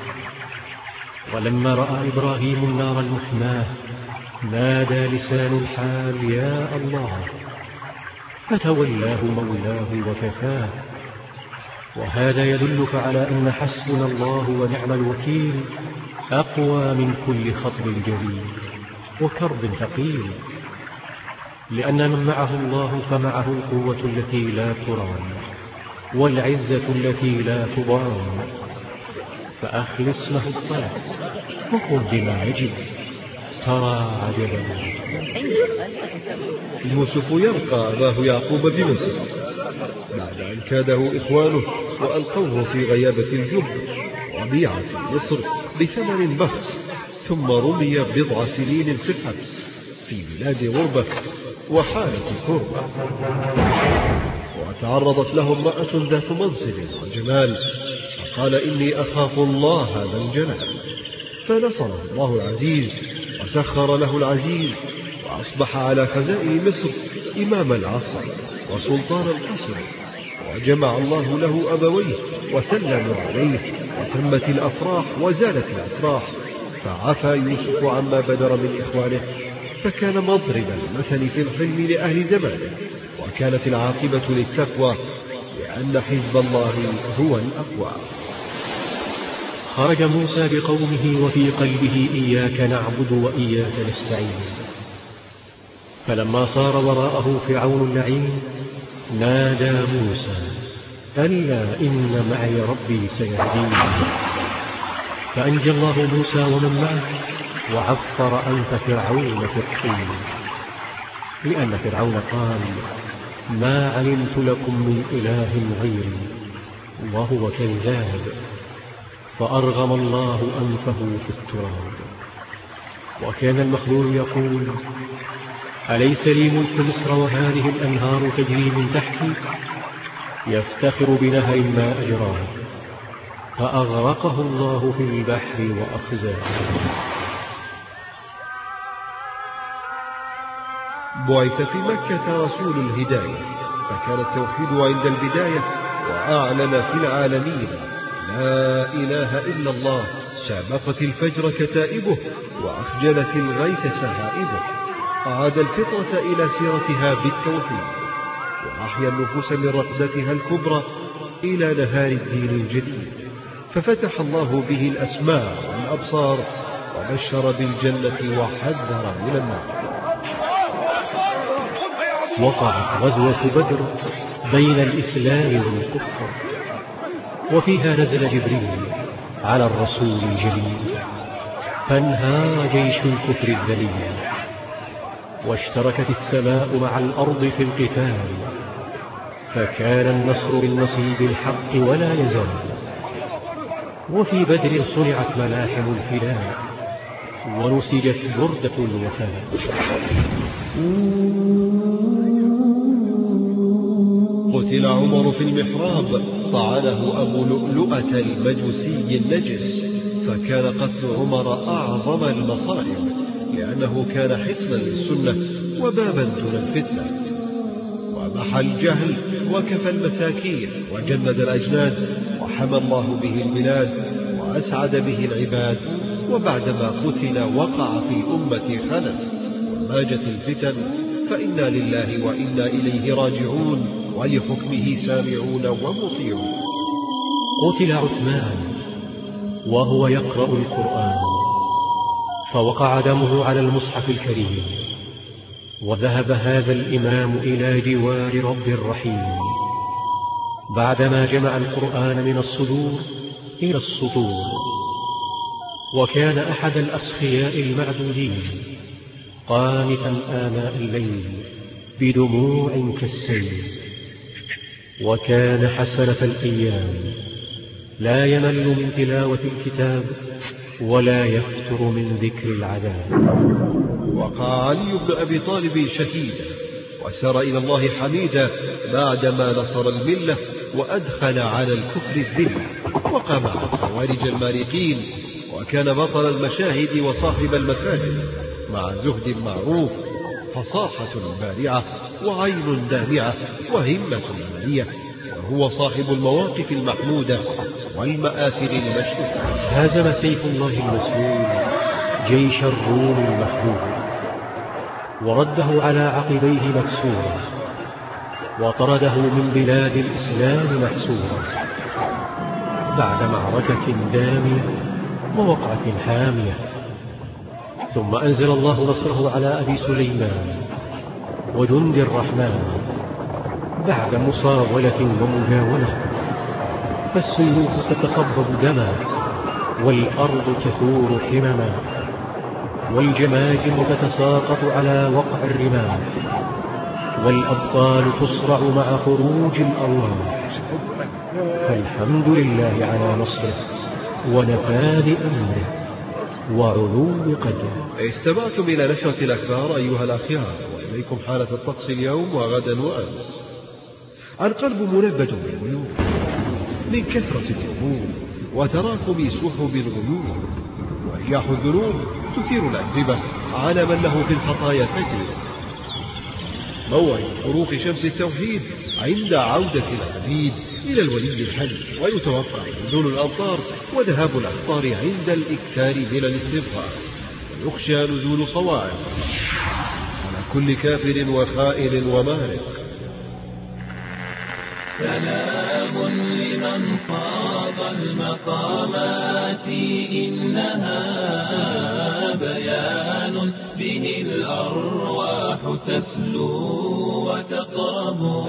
ولما رأى إبراهيم النار المحماة نادى لسان الحال يا الله، فتولاه مولاه وكفاه. وهذا يدلك على أن حسبنا الله ونعم الوكيل أقوى من كل خطر جليل وكرب ثقيل، لأن من معه الله فمعه القوة التي لا ترام والعزة التي لا تضام. فأخلص له الطلب وقل بما يجب ترى عجبا. يوسف يلقى أباه يعقوب بمصر بعد أن كاده إخوانه وألقوه في غيابة الجب وبيع في مصر بثمن بخس، ثم رمي بضع سنين في الحبس في بلاد غربة وحالة كربة. وتعرضت له امرأة ذات منصب وجمال فقال إني أخاف الله هذا الجلال، فنصره الله العزيز وسخر له العزيز وأصبح على خزائن مصر إمام العصر. وسلطان القصر، وجمع الله له أبويه وسلموا عليه، وتمت الأفراح وزالت الأتراح، فعفى يوسف عما بدر من إخوانه، فكان مضرب المثل في الحلم لأهل زمانه، وكانت العاقبة للتقوى، لأن حزب الله هو الأقوى. خرج موسى بقومه وفي قلبه إياك نعبد وإياك نستعين، فلما صار وراءه فرعون اللعين نادى موسى ألا إن معي ربي سيهدين، فأنجى الله موسى ومن معه وعفر أنف فرعون في الطين، لأن فرعون قال ما علمت لكم من إله غيري، وهو كذاب، فأرغم الله أنفه في التراب. وكان المخلول يقول أليس لي ملك مصر وهذه الأنهار تجري من تحتي، يفتخر بنهر ما أجراه، فأغرقه الله في البحر وأخزاه. بعث في مكة رسول الهداية، فكان التوحيد عند البداية، وأعلن في العالمين لا إله إلا الله، سابقت الفجر كتائبه، وأخجلت الغيث سهائبه، أعاد الفطرة إلى سيرتها بالتوحيد، وأحيا النفوس من رقدتها الكبرى إلى نهار الدين الجديد، ففتح الله به الأسماع والأبصار، وبشر بالجنة وحذر من النار. وقعت غزوة بدر بين الإسلام والكفر، وفيها نزل جبريل على الرسول الجليل، فانهار جيش الكفر الذليل، واشتركت السماء مع الأرض في القتال، فكان النصر بالنصيب الحق ولا يزال. وفي بدر صنعت ملاحم الفداء، ونسجت بردة الوفاء. قتل عمر في المحراب، طعنه أبو لؤلؤة المجوسي النجس، فكان قتل عمر أعظم المصائب، لأنه كان حسما للسنة وبابا دون الفتنة، ومحى الجهل وكفى المساكين وجند الأجناد، وحمى الله به البلاد وأسعد به العباد. وبعدما قتل وقع في الأمة خلل وماجت الفتن، فإنا لله وإنا إليه راجعون، ولحكمه سامعون ومطيعون. قتل عثمان وهو يقرأ القرآن، فوقع دمه على المصحف الكريم، وذهب هذا الإمام إلى جوار رب الرحيم، بعدما جمع القرآن من الصدور إلى السطور. وكان أحد الأسخياء المعدودين، قانتا آناء الليل بدموع كالسيل، وكان حسنة الأيام، لا يمل من تلاوة الكتاب ولا يفتر من ذكر العذاب. وقع علي بن أبي طالب شهيدا، وسار إلى الله حميدا، بعدما نصر الملة وأدخل على الكفر الذلة، وقام على الخوارج المارقين، وكان بطل المشاهد وصاحب المساجد، مع زهد معروف، فصاحة بارعة، وعين دامعة، وهمة عالية، وهو صاحب المواقف المحمودة والمآثر المشهودة. هزم سيف الله المسلول جيش الروم المخذول، ورده على عقبيه مكسورا، وطرده من بلاد الإسلام محسورا، بعد معركة دامية ووقعة حامية. ثم أنزل الله نصره على أبي سليمان وجند الرحمن، بعد مصاولة ومجاولة، فالسيوف تتخضب دما، والأرض تثور حمما، والجماجم تتساقط على وقع الرمام، والأبطال تصرع مع خروج الأرواح. فالحمد لله على نصره ونفاذ أمره وعلو قدره. استمعتم إلى نشرة الأخبار أيها الأخيار، وإليكم حالة الطقس اليوم وغدا وأمس. القلب منبت بالغيوم من كثرة الهموم وتراكم سحب الغيوم، ورياح الذنوب تثير الأكذبة على من له في الخطايا تجربة. موعد شروق شمس التوحيد عند عودة العبيد إلى الولي الحي، ويتوقع نزول الأمطار وذهاب الأمطار عند الإكثار من الاستغفار، ويخشى نزول صواعق على كل كافر وخائن ومارق. سلام لمن صاد المقامات إنها بيان به الأرواح تسلو وتقرب،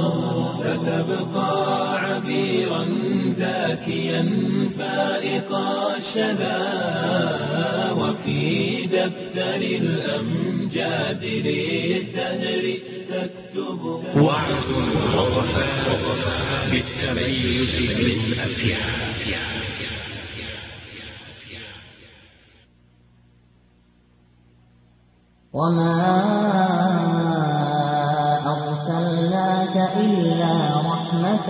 ستبقى عبيرا زاكيا فائق الشذا، وفي دفتر الأمجاد للدهر تكتب وعد ووفاء بالتميز من أفيها. وما أرسلناك إلا رحمة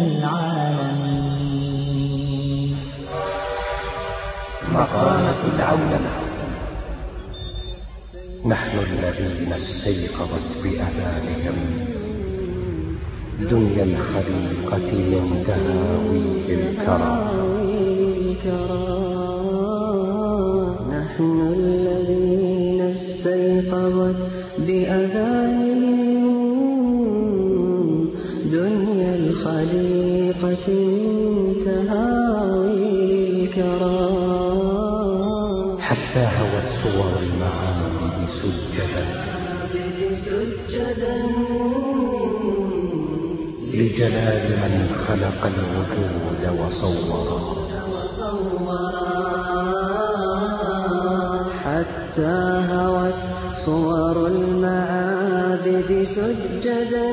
للعالمين. مقامة العولمة. نحن الذين استيقظت بأذانهم دنيا الخليقة من تهاوي الكرى. نحن الذين استيقظت بأذانهم دنيا الخليقة من تهاوي الكرى، حتى هوت صور المعابد سجدا لجلال من خلق الوجود وصورا. حتى هوت صور المعابد سجدا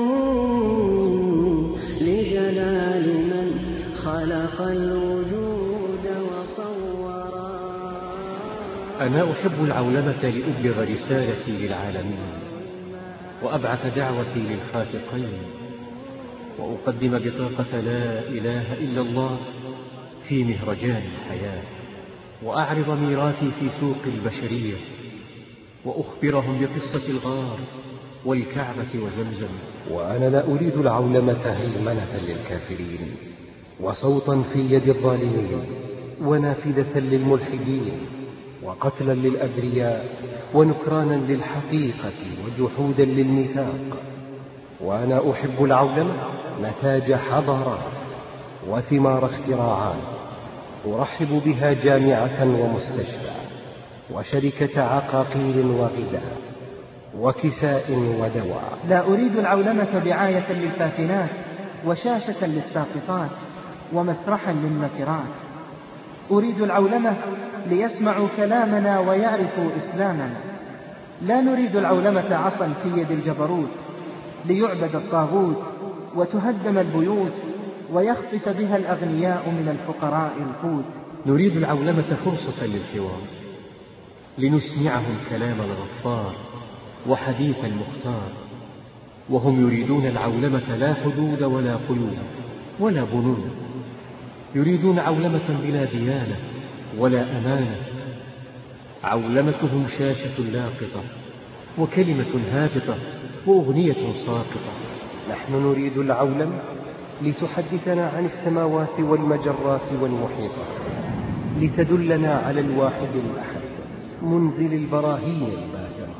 لجلال من خلق الوجود وصورا. أنا أحب العولمة لأبلغ رسالتي للعالمين، وأبعث دعوتي للخافقين، وأقدم بطاقة لا إله إلا الله في مهرجان الحياة، وأعرض ميراثي في سوق البشرية، وأخبرهم بقصة الغار والكعبة وزمزم. وأنا لا أريد العولمة هيمنة للكافرين، وصوتا في يد الظالمين، ونافذة للملحدين، وقتلا للأبرياء، ونكرانا للحقيقة، وجحودا للميثاق. وأنا أحب العولمة نتاج حضارات وثمار اختراعات، أرحب بها جامعة ومستشفى، وشركة عقاقير وغذاء، وكساء ودواء. لا أريد العولمة دعاية للفاتنات، وشاشة للساقطات، ومسرحا للنكرات. أريد العولمة ليسمعوا كلامنا ويعرفوا إسلامنا. لا نريد العولمة عصا في يد الجبروت ليعبد الطاغوت وتهدم البيوت ويخطف بها الأغنياء من الفقراء القوت. نريد العولمة فرصة للحوار، لنسمعهم كلام الغفار وحديث المختار، وهم يريدون العولمة لا حدود ولا قيود ولا بنود. يريدون عولمة بلا ديانة ولا أمانة. عولمتهم شاشة لاقطة، وكلمة هابطة، وأغنية ساقطة. نحن نريد العولمة لتحدثنا عن السماوات والمجرات والمحيطات، لتدلنا على الواحد الأحد منزل البراهين الباهرة.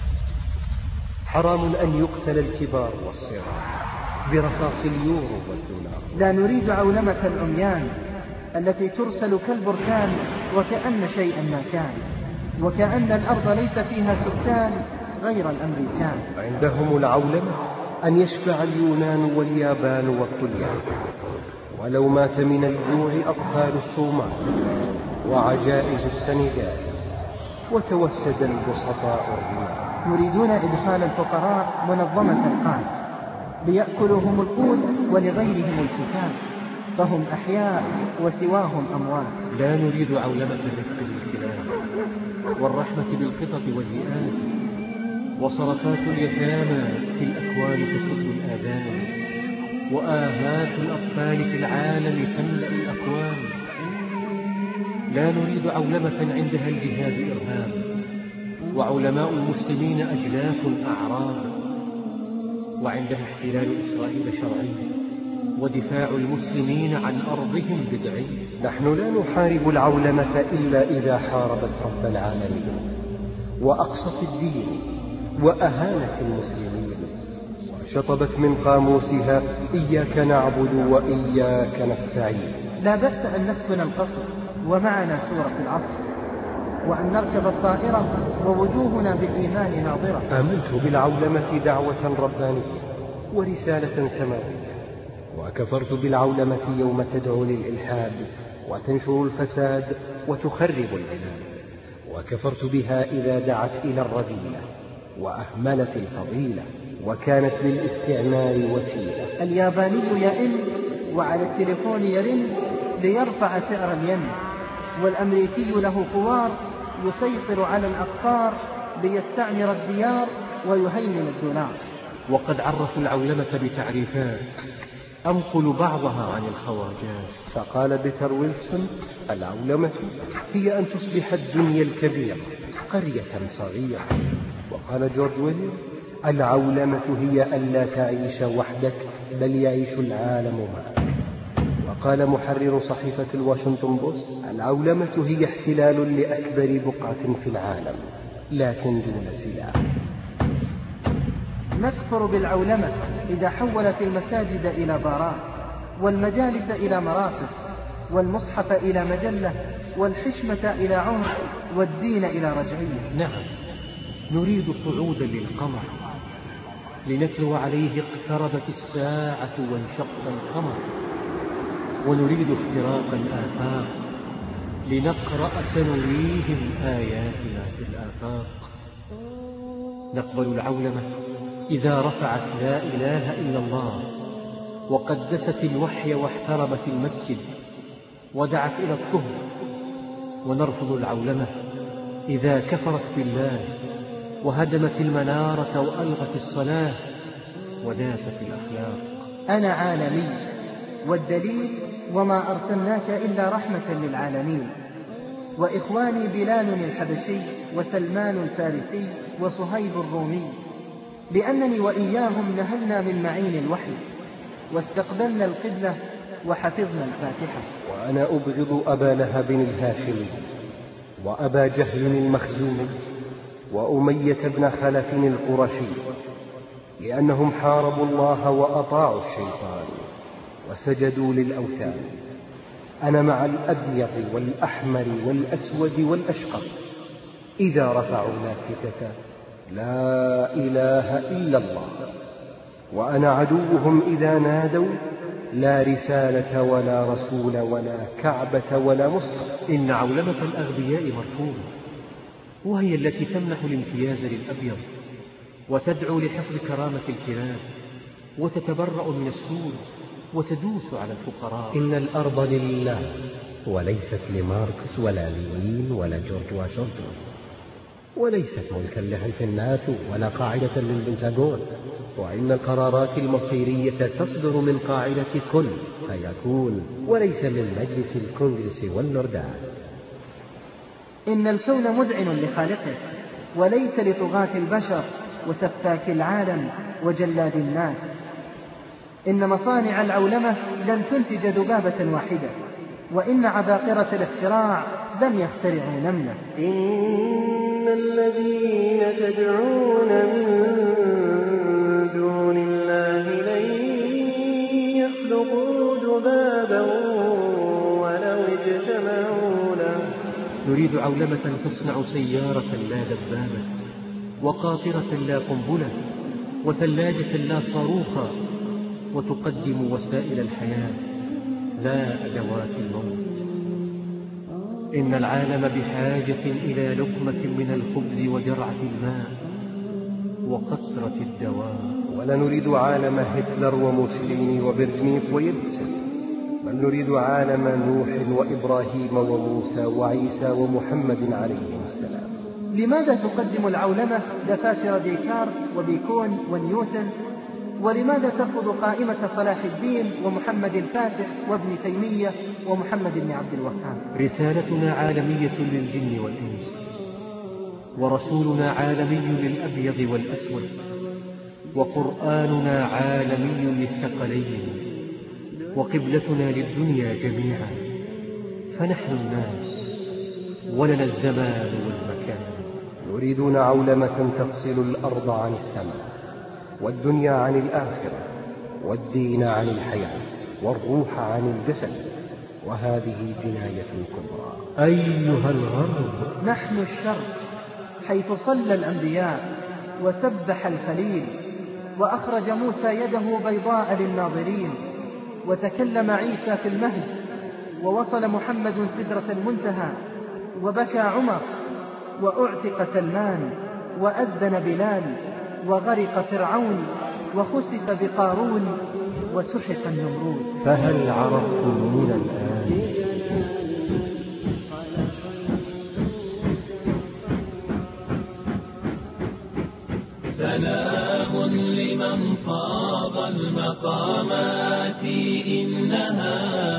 حرام أن يقتل الكبار والصغار برصاص اليورو والدولار. لا نريد عولمة العميان التي ترسل كالبركان وكأن شيئا ما كان، وكأن الأرض ليس فيها سكان غير الأمريكان. عندهم العولمة أن يشفع اليونان واليابان والطليان، ولو مات من الجوع أطفال الصومال وعجائز السنغال، وتوسد البسطاء الرمال. يريدون إدخال الفقراء منظمة القان ليأكلوا هم القوت ولغيرهم الكفاف، فهم أحياء وسواهم أموات. لا نريد عولمة الرفق بالكلاب، والرحمة بالقطط والذئاب، وصرفات اليتامى في الأكوان تسد الآذان، وآهات الأطفال في العالم تملأ الأكوان. لا نريد عولمة عندها الجهاد إرهاب، وعلماء المسلمين أجلاف أعراب، وعندها احتلال إسرائيل شرعي ودفاع المسلمين عن أرضهم بدعي. نحن لا نحارب العولمة إلا إذا حاربت رب العالمين وأقصت الدين وأهانت المسلمين وشطبت من قاموسها إياك نعبد وإياك نستعين. لا بأس أن نسكن القصر ومعنا سورة العصر، وأن نركب الطائرة ووجوهنا بالإيمان ناظرة. آمنت بالعولمة دعوة ربانية ورسالة سماوية، وكفرت بالعولمة يوم تدعو للإلحاد وتنشر الفساد وتخرب العباد، وكفرت بها إذا دعت إلى الرذيلة وأهملت الفضيلة وكانت للاستعمار وسيلة. الياباني يئن وعلى التليفون يرن ليرفع سعر الين، والأمريكي له خوار يسيطر على الأقطار ليستعمر الديار ويهيمن الدولار. وقد عرفوا العولمة بتعريفات أنقل بعضها عن الخواجات. فقال بيتر ويلسون: العولمة هي أن تصبح الدنيا الكبيرة قرية صغيرة. وقال جورج ويليام: العولمة هي أن لا تعيش وحدك بل يعيش العالم معك. وقال محرر صحيفة الواشنطن بوست: العولمة هي احتلال لأكبر بقعة في العالم لكن دون سلاح. نكفر بالعولمة إذا حولت المساجد إلى بارات، والمجالس إلى مراقص، والمصحف إلى مجلة، والحشمة إلى عمر، والدين إلى رجعية. نعم، نريد صعودا للقمر لنتلو عليه اقتربت الساعة وانشق القمر، ونريد اختراق الآفاق لنقرأ سنريهم آياتنا في الآفاق. نقبل العولمة إذا رفعت لا إله إلا الله وقدست الوحي واحترمت المسجد ودعت إلى الطهر، ونرفض العولمة إذا كفرت بالله وهدمت المنارة وألغت الصلاة وداست الأخلاق. أنا عالمي، والدليل: وما أرسلناك إلا رحمة للعالمين. وإخواني بلال الحبشي وسلمان الفارسي وصهيب الرومي، لأنني وإياهم نهلنا من معين الوحي واستقبلنا القبلة وحفظنا الفاتحة. وأنا أبغض أبا لهب الهاشمي وأبا جهل المخزومي وأمية بن خلف القرشي، لأنهم حاربوا الله وأطاعوا الشيطان وسجدوا للأوثان. أنا مع الأبيض والأحمر والأسود والأشقر إذا رفعوا لافتة لا إله إلا الله، وأنا عدوهم إذا نادوا لا رسالة ولا رسول ولا كعبة ولا مصحف. إن عولمة الأغبياء مرفوضة، وهي التي تمنح الامتياز للأبيض وتدعو لحفظ كرامة الكرام وتتبرأ من السود وتدوس على الفقراء. إن الأرض لله وليست لماركس ولا لينين ولا جورج واشنطن، وليست ملكا لحلف الناتو ولا قاعدة للبنتاغون. وإن القرارات المصيرية تصدر من قاعدة كن فيكون وليس من مجلس الكونغرس واللوردات. إن الكون مذعن لخالقه وليس لطغاة البشر وسفاك العالم وجلاد الناس. إن مصانع العولمة لن تنتج ذبابة واحدة، وإن عباقرة الاختراع لن يخترعوا نملة. إن الذين تدعون من دون الله لن يخلقوا ذبابا ولو اجتمعوا له. نريد عولمة تصنع سيارة لا دبابة، وقاطرة لا قنبلة، وثلاجة لا صاروخا، وتقدم وسائل الحياة لا أدوات الموت. إن العالم بحاجة إلى لقمة من الخبز وجرعة الماء وقطرة الدواء. ولا نريد عالم هتلر وموسوليني وبرجنيف ويلتسن، بل نريد عالم نوح وإبراهيم وموسى وعيسى ومحمد عليهم السلام. لماذا تقدم العولمة دفاتر ديكارت وبيكون ونيوتن؟ ولماذا ترفض قائمة صلاح الدين ومحمد الفاتح وابن تيمية ومحمد بن عبد الوهاب؟ رسالتنا عالمية للجن والإنس، ورسولنا عالمي للأبيض والأسود، وقرآننا عالمي للثقلين، وقبلتنا للدنيا جميعا، فنحن الناس ولنا الزمان والمكان. يريدون عولمة تفصل الأرض عن السماء، والدنيا عن الآخرة، والدين عن الحياة، والروح عن الجسد، وهذه جناية كبرى. أيها الغرب، نحن الشرق، حيث صلى الأنبياء وسبح الخليل، وأخرج موسى يده بيضاء للناظرين، وتكلم عيسى في المهد، ووصل محمد سدرة المنتهى، وبكى عمر، وأعتق سلمان، وأذن بلال، وغرق فرعون، وخسف بقارون، وسحق النمرود. فهل عرفتمونا الآن؟ سلام لمن صاغ المقامات، إنها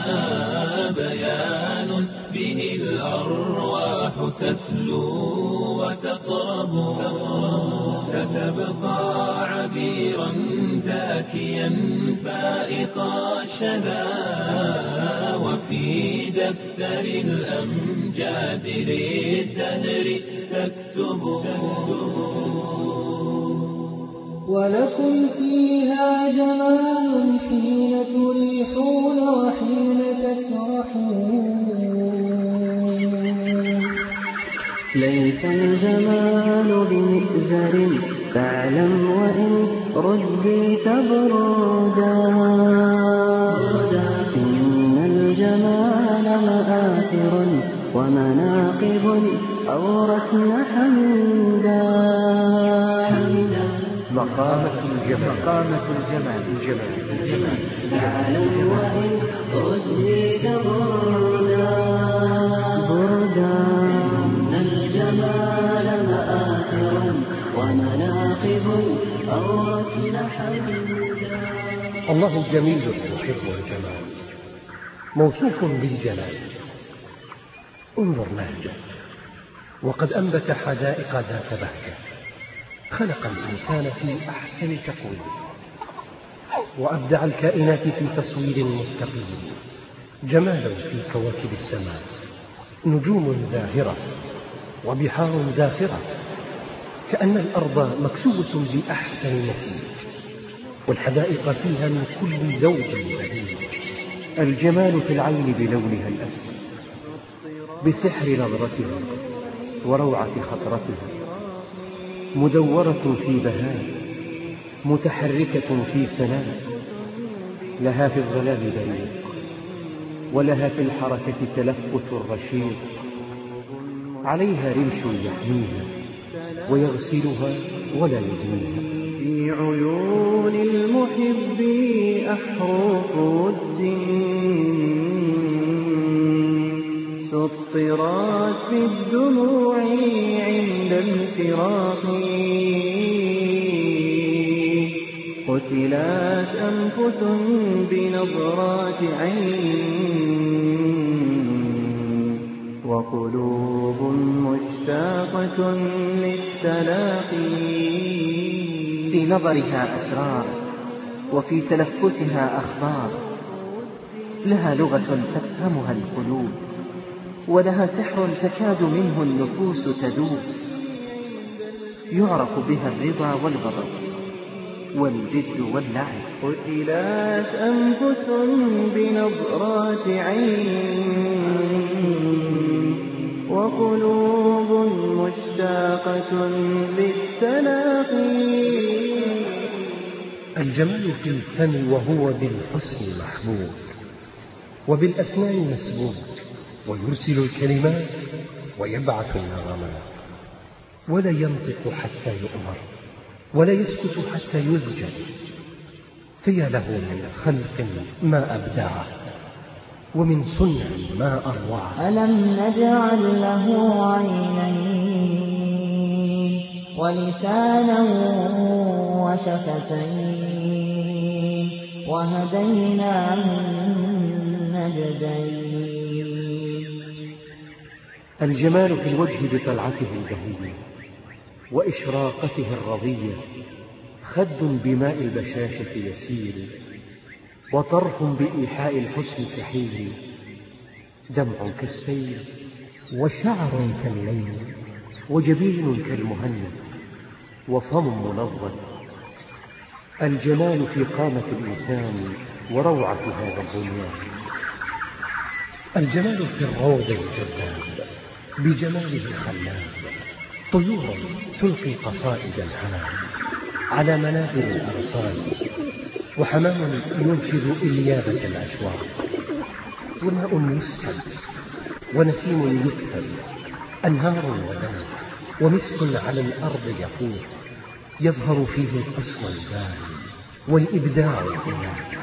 بيان به الأرواح تسلو وتطرب، ستبقى عبيرا زاكيا فائق الشذا، وفي دفتر الأمجاد للدهر تكتب. ولكم فيها جمال حين تريحون وحين تسرحون. ليس الجمال بمئزر فاعلم وإن رديت برودا، إن الجمال مآثر ومناقب أورثن حمدا. مقامة الجمال، مقامة الجمال، الجمال، الجمال. فاعلم وإن رديت بردا، بردا، إن الجمال مآثر ومناقب أورثن حمدا. الله جميل يحب الجمال، موصوف بالجلال. انظر نهجه، وقد أنبت حدائق ذات بهجة، خلق الإنسان في أحسن تقويم، وأبدع الكائنات في تصوير مستقيم. جمال في كواكب السماء، نجوم زاهرة وبحار زاخرة، كأن الأرض مكسوة بأحسن نسيج، والحدائق فيها من كل زوج بهيج. الجمال في العين بلونها الأسود، بسحر نظرتها وروعة خطرتها، مدورة في بهاء، متحركة في سلام، لها في الظلام بريق، ولها في الحركة تلفت رشيق، عليها رمش يحميها ويغسلها ولا يدنيها. في عيون المحب أحرف ود سطرت في الدموع عند الفراق، قتلت أنفس بنظرات عين، وقلوب مشتاقة للتلاقي. في نظرها أسرار، وفي تلفتها أخبار، لها لغة تفهمها القلوب، ولها سحر تكاد منه النفوس تذوب، يعرف بها الرضا والغضب والجد واللعب. قتلت أنفس بنظرات عين، وقلوب مشتاقة للتلاقي. الجمال في الفم، وهو بالحسن محبوب، وبالأسنان مسبوب، ويرسل الكلمات ويبعث النغمات، ولا ينطق حتى يؤمر، ولا يسكت حتى يسجد. فيا له من خلق ما أبدعه، ومن صنع ما أروعه. ألم نجعل له عينين ولسانا وشفتين وهديناه النجدين. الجمال في الوجه بطلعته البهية وإشراقته الرضية، خد بماء البشاشة يسيل، وطرف بإيحاء الحسن كحيل، دمع كالسيل، وشعر كالليل، وجبين كالمهند، وفم منضد. الجمال في قامة الإنسان وروعة هذا البنيان. الجمال في الروض الجذاب بجماله الخلاب، طيور تلقي قصائد الحنان على منابر الأرصال، وحمام ينشد إليابة الأشواق، وماء يسكب ونسيم يكتب، أنهار ودم، ومسك على الأرض يفوح، يظهر فيه الحسن الباهي والإبداع الإلهي.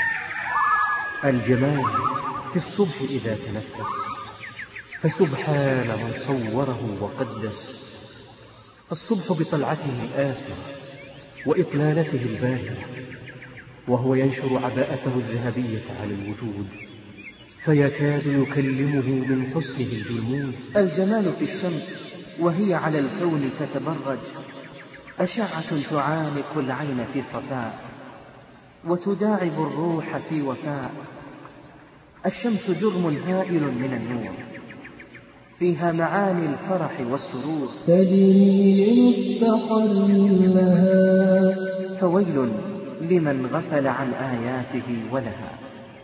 الجمال في الصبح إذا تنفس، فسبحان من صوره وقدس. الصبح بطلعته الآسر وإطلالته الباهية، وهو ينشر عباءته الذهبية على الوجود، فيكاد يكلمه من حسنه الجلمود. الجمال في الشمس وهي على الكون تتبرج، أشعة تعانق العين في صفاء، وتداعب الروح في وفاء. الشمس جرم هائل من النور، فيها معاني الفرح والسرور، تجري لمستقر لها، فويل لمن غفل عن آياته ولها.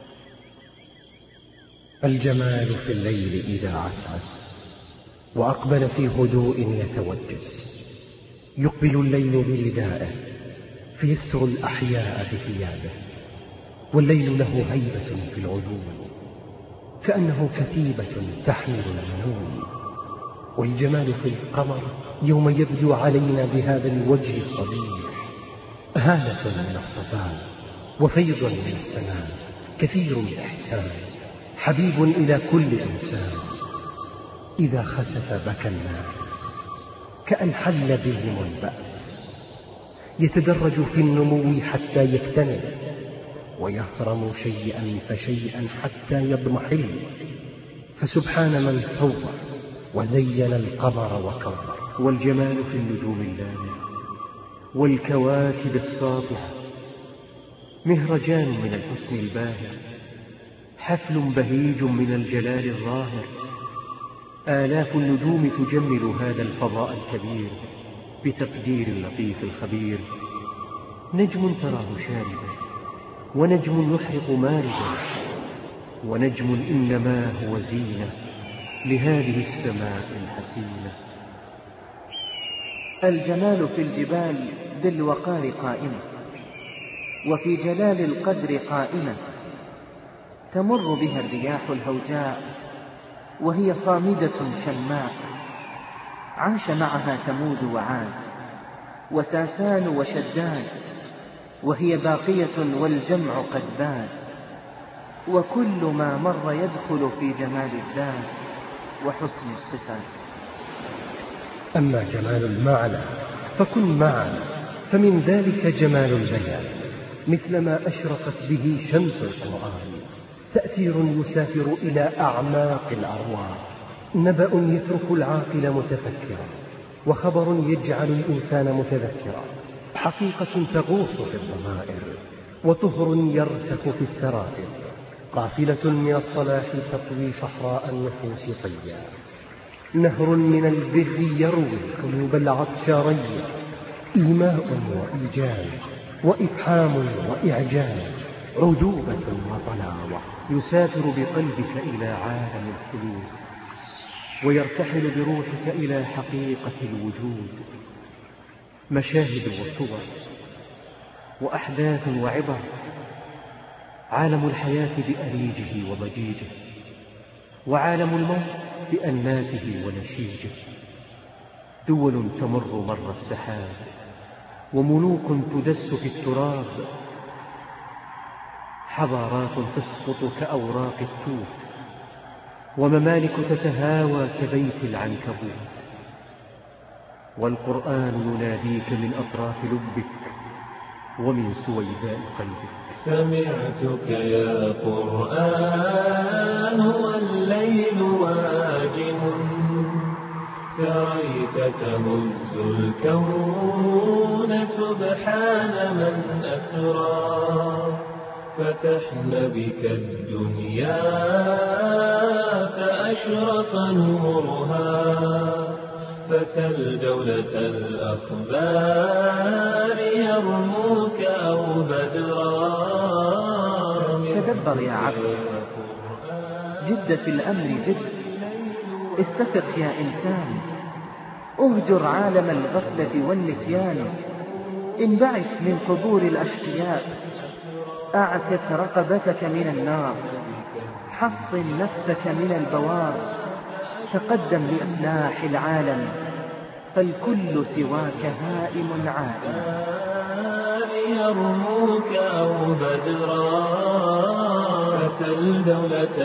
الجمال في الليل إذا عسعس، وأقبل في هدوء يتوجس، يقبل الليل بردائه فيستر الأحياء بثيابه، والليل له هيبة في العيون، كأنه كتيبة تحمل النور. والجمال في القمر يوم يبدو علينا بهذا الوجه الصبيح، هالة من الصفاء وفيض من السماء، كثير الإحسان، حبيب إلى كل إنسان. إذا خسف بكى الناس كأن حل بهم البأس، يتدرج في النمو حتى يكتمل، ويهرم شيئا فشيئا حتى يضمحل. فسبحان من صور وزين القمر وكور. والجمال في النجوم اللامعة والكواكب الساطعة، مهرجان من الحسن الباهر، حفل بهيج من الجلال الظاهر. آلاف النجوم تجمل هذا الفضاء الكبير بتقدير اللطيف الخبير. نجم تراه شاردا، ونجم يحرق ماردا، ونجم إنما هو زينة لهذه السماء الحسينة. الجمال في الجبال بالوقار قائمة، وفي جلال القدر قائمة، تمر بها الرياح الهوجاء وهي صامدة شماء. عاش معها ثمود وعاد وساسان وشداد، وهي باقية والجمع قد باد. وكل ما مر يدخل في جمال الذات وحسن الصفات. أما جمال المعنى فكن معنا، فمن ذلك جمال البيان، مثلما أشرقت به شمس القرآن، تأثير يسافر إلى أعماق الأرواح، نبأ يترك العاقل متفكرا، وخبر يجعل الإنسان متذكرا، حقيقة تغوص في الضمائر، وطهر يرسخ في السرائر، قافلة من الصلاح تطوي صحراء النفوس طيا، نهر من البر يروي القلوب العطشارية، إيماء وإيجاز، وإفحام وإعجاز، عذوبة وطلاوة. يسافر بقلبك إلى عالم الخلود، ويرتحل بروحك إلى حقيقة الوجود. مشاهد وصور وأحداث وعبر، عالم الحياة بأريجه وضجيجه، وعالم الموت بأناته ونشيجه. دول تمر مر السحاب، وملوك تدس في التراب، حضارات تسقط كأوراق التوت، وممالك تتهاوى كبيت العنكبوت. والقرآن يناديك من أطراف لبك ومن سويداء قلبك. سمعتك يا قرآن والليل واجن، سريت تهز الكون سبحان من أسرى فتحن بك الدنيا فأشرق نورها فسل دولة الأخبار يرموك أو بدرا. تدبر يا عبد، جد في الأمر جد، استفق يا إنسان، اهجر عالم الغفلة والنسيان، انبعث من قبور الأشقياء، أعتق رقبتك من النار، حصن نفسك من البوار، تقدم لإصلاح العالم فالكل سواك هائم عائم. يرموك أو بدرا فسل دولة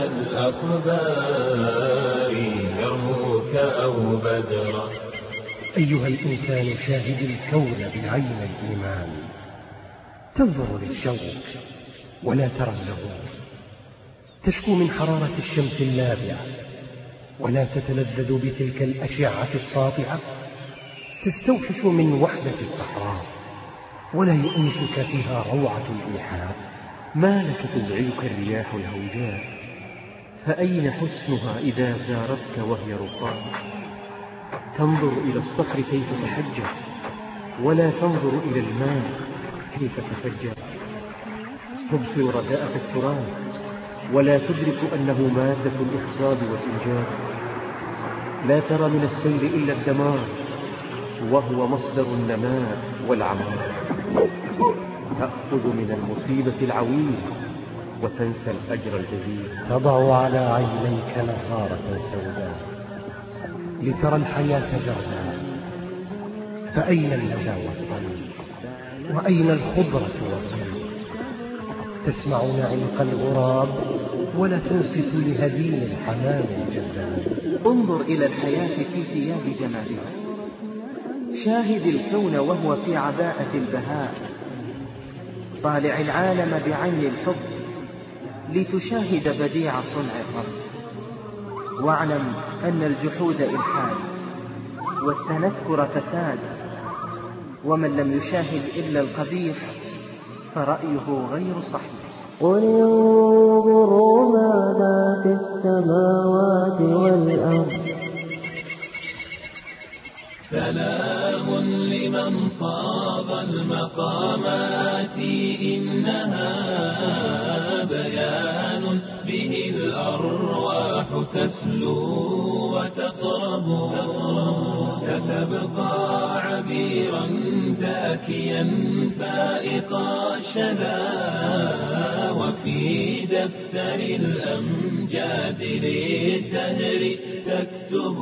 الأخبار يرموك أو بدرا. أيها الإنسان شاهد الكون بعين الإيمان، تنظر للشوق ولا ترى الزهور، تشكو من حرارة الشمس اللابعة ولا تتلذذ بتلك الأشعة الساطعة، تستوحش من وحدة الصحراء ولا يؤنسك فيها روعة الإيحاء. ما لك تزعجك الرياح الهوجاء، فأين حسنها إذا زارتك وهي رقاء؟ تنظر إلى الصخر كيف تحجر ولا تنظر إلى الماء كيف تفجر، تبصر رداءة التراب ولا تدرك أنه مادة الإخصاب والإنجاب، لا ترى من السيل إلا الدمار وهو مصدر النماء والعمار. تأخذ من المصيبة العويل وتنسى الأجر الجزيل. تضع على عينيك نظارة سوداء لترى الحياة جردا، فأين الندى والطل وأين الخضرة والظل؟ تسمع نعيق الغراب ولا تنصت لهديم الحمام الجذاب. انظر إلى الحياة في ثياب جمالها، شاهد الكون وهو في عباءة البهاء، طالع العالم بعين الحب لتشاهد بديع صنع الرب، واعلم أن الجحود إلحاد والتنكر فساد، ومن لم يشاهد إلا القبيح فرأيه غير صحيح. قل انظروا ماذا في السماوات والأرض. سلام لمن صاب المقامات إنها بيان به الأرواح تسلو وتقرب، ستبقى عبيرا زاكيا فائق الشذا وفي دفتر الأمجاد للدهر تكتب.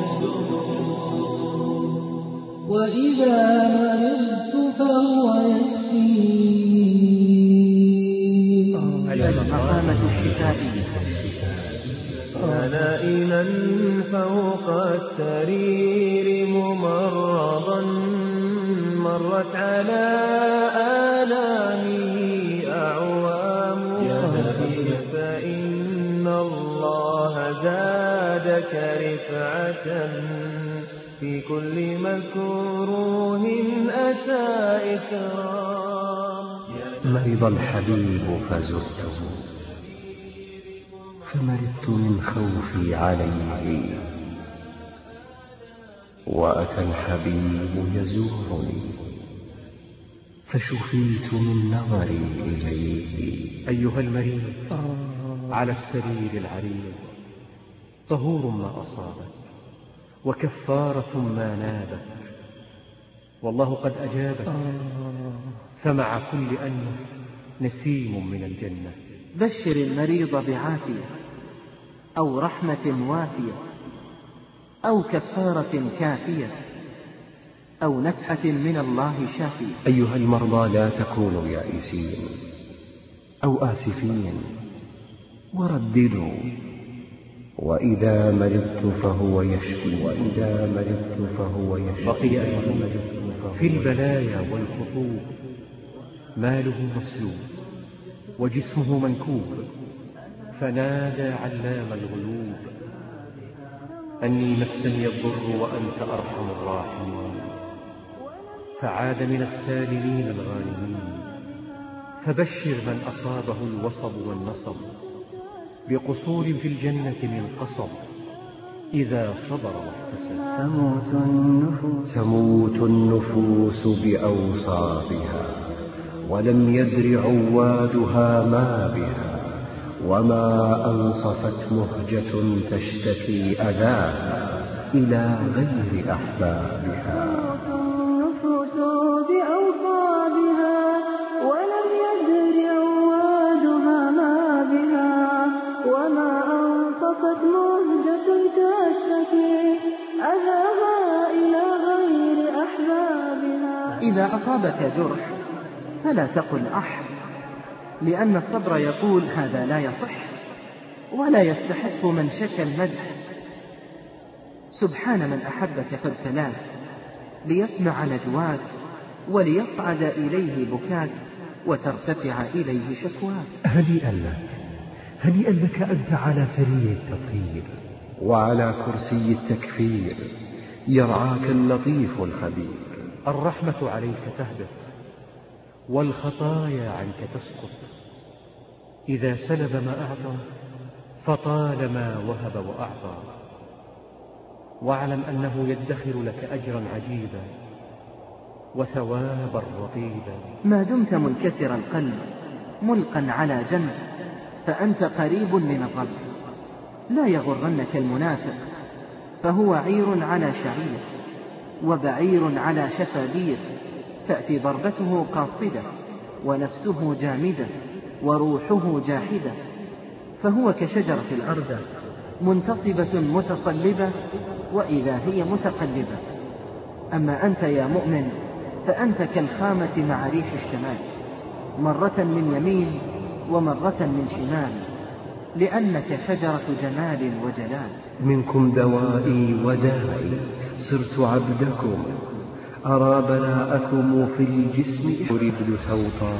وإذا مرضت فهو يشفين. المقامة الشفائية. نائما فوق السرير ممرضا مرت على آلامه أعوام، فإن الله زادك رفعة في كل مكروه أتى إكرام. مرض الحبيب فزرته فمرضت من خوفي عليه، وأتى الحبيب يزورني فشفيت من نظري إليه. أيها المريض على السرير العريض، طهور ما أصابك وكفارة ما نابت، والله قد أجابك، فمع كل أنه نسيم من الجنة. بشر المريض بعافية أو رحمة وافية أو كفارة كافية أو نفحة من الله شافية. أيها المرضى لا تكونوا يائسين أو آسفين، ورددوا وإذا مرضت فهو يشفي، وإذا مرضت فهو يشفي. بقي أيضا في البلايا والخطوب ماله مسلوب وجسمه منكوب، فنادى علام الغيوب أني مسني الضر وأنت أرحم الراحمين، فعاد من السالمين الغانمين. فبشر من أصابه الوصب والنصب بقصور في الجنة من قصب إذا صبر واحتسب. تموت النفوس, تموت النفوس بأوصابها ولم يدر عوادها ما بها، وما أنصفت مهجة تشتكي أذاها إلى غير أحبابها. تموت النفوس بأوصابها ولم يدر عوادها ما بها، وما أنصفت مهجة تشتكي أذاها إلى غير أحبابها. إذا أصابك جرح فلا تقل أح، لأن الصبر يقول هذا لا يصح ولا يستحق من شكى المدح. سبحان من أحبك فابتلاك ليسمع نجواك وليصعد إليه بكاك وترتفع إليه شكواك. هنيئا لك، هنيئا لك أنت على سرير التطهير وعلى كرسي التكفير يرعاك اللطيف الخبير. الرحمة عليك تهبط والخطايا عنك تسقط، إذا سلب ما أعطى فطالما وهب وأعطى. واعلم أنه يدخر لك أجرا عجيبا وثوابا رطيبا. ما دمت منكسر القلب ملقا على جنب فأنت قريب من الرب. لا يغرنك المنافق، فهو عير على شعير وبعير على شفا بير، تأتي ضربته قاصدة ونفسه جامدة وروحه جاحدة. فهو كشجرة الأرزة منتصبة متصلبة وإذا هي متقلبة. أما أنت يا مؤمن فأنت كالخامة مع ريح الشمال، مرة من يمين ومرة من شمال، لأنك شجرة جمال وجلال. منكم دوائي ودائي صرت عبدكم، أرى بلاءكم في الجسم أريد سوطا،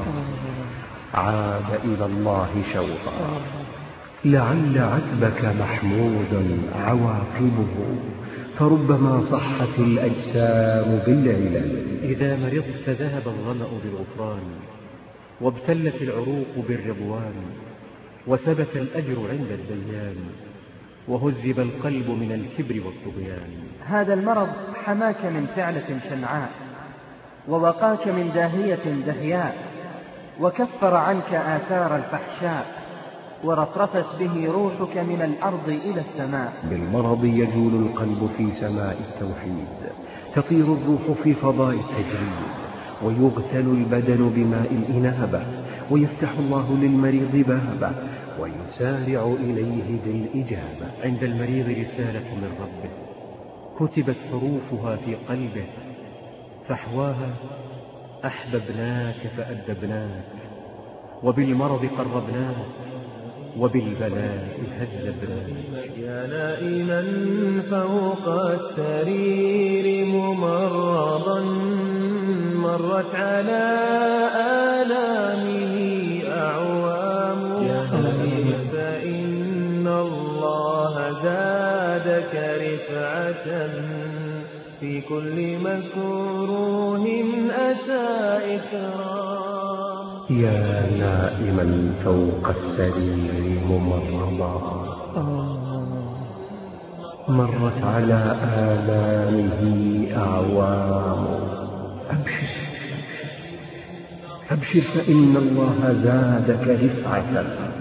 عاد إلى الله شوطا. لعل عتبك محمود عواقبه، فربما صحت الأجسام بالعلل. إذا مرضت ذهب الظمأ بالغفران، وابتلت العروق بالرضوان، وثبت الأجر عند الديان، وهذب القلب من الكبر والطغيان. هذا المرض حماك من فعلة شنعاء، ووقاك من داهية دهياء، وكفر عنك آثار الفحشاء، ورفرفت به روحك من الأرض إلى السماء. بالمرض يجول القلب في سماء التوحيد، تطير الروح في فضاء التجريد، ويغتل البدن بماء الإنابة، ويفتح الله للمريض بابه ويسارع إليه بالإجابة. عند المريض رسالة من ربه كتبت حروفها في قلبه، فحواها أحببناك فأدبناك، وبالمرض قربناك، وبالبلاء هذبناك. يا نائما فوق السرير ممرضا، مرت على آلامه أعوام، فإن الله زادك رفعة في كل مكروه أتى إكرام. يا نائما فوق السرير ممرضا، مرت على آلامه أعوام. أبشر أبشر فإن الله زادك رفعة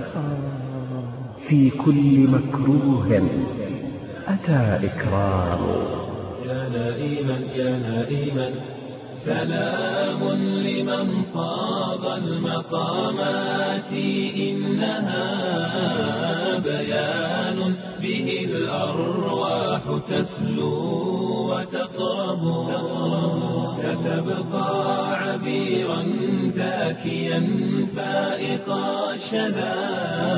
في كل مكروه أتى إكرام. يا نائما يا نائما سلام لمن صاغ المقامات، إنها بيان به الأرواح تسلو وتقرب. ستبقى عبيرا زاكيا فائق الشذا،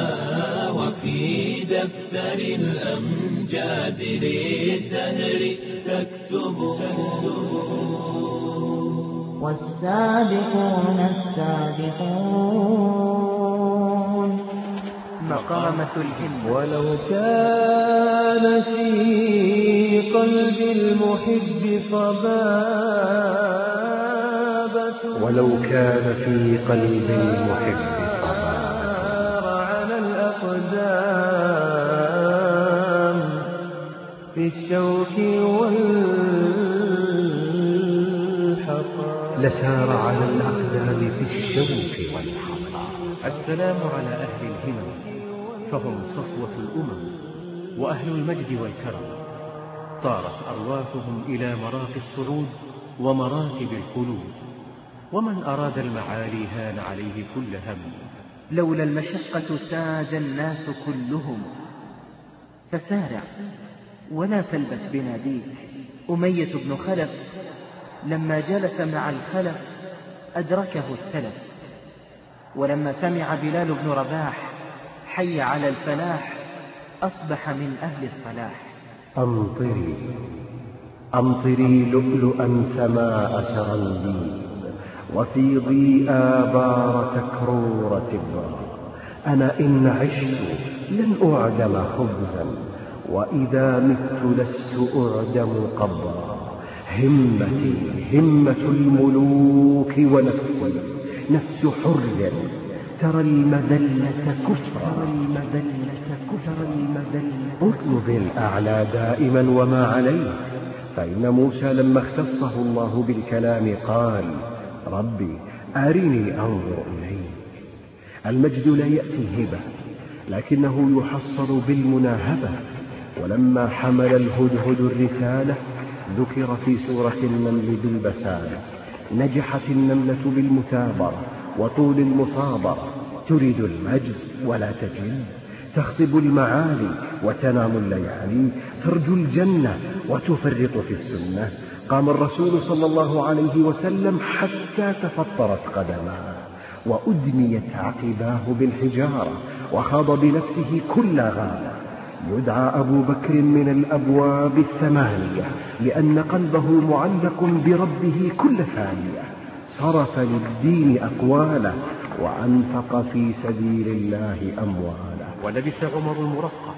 وفي دفتر الأمجاد للدهر تكتب. والسابقون السابقون مقامة الهمة. ولو كان في قلب المحب صبابة ولو كان في قلب المحب صبابة على الأقدام في الشوك والحصى لسار على الأقدام في الشوك والحصى. السلام على أهل الهمم، فهم صفوة الأمم وأهل المجد والكرم. طارت أرواحهم إلى مراقي الصعود ومراكب الخلود، ومن أراد المعالي هان عليه كل هم. لولا المشقة ساد الناس كلهم، فسارع ولا تلبث بناديك. أمية بن خلف لما جلس مع الخلف أدركه التلف، ولما سمع بلال بن رباح حي على الفلاح أصبح من أهل الصلاح. أمطري أمطري لؤلؤا سماء سرنديب، وفيضي آبار تكرورة البرى. أنا إن عشت لن أعدم خبزا، وإذا مت لست أعدم قبرا. همتي همة الملوك، ونفسي نفس حر ترى المذلة كفرا. اطلب الأعلى دائما وما عليك، فإن موسى لما اختصه الله بالكلام قال: ربي أرني أنظر إليك. المجد لا يأتي هبة، لكنه يحصل بالمناهبة. ولما حمل الهدهد الرسالة ذكر في سورة النمل بالبسالة. نجحت النملة بالمثابرة وطول المصابرة، تريد المجد ولا تجل، تخطب المعالي وتنام الليالي، ترجو الجنة وتفرط في السنة. قام الرسول صلى الله عليه وسلم حتى تفطرت قدماه، وأدميت عقباه بالحجارة، وخاض بنفسه كل غارة. يدعى أبو بكر من الأبواب الثمانية، لأن قلبه معلق بربه كل ثانية. صرف للدين أقواله، وأنفق في سبيل الله أمواله. ولبس عمر المرقع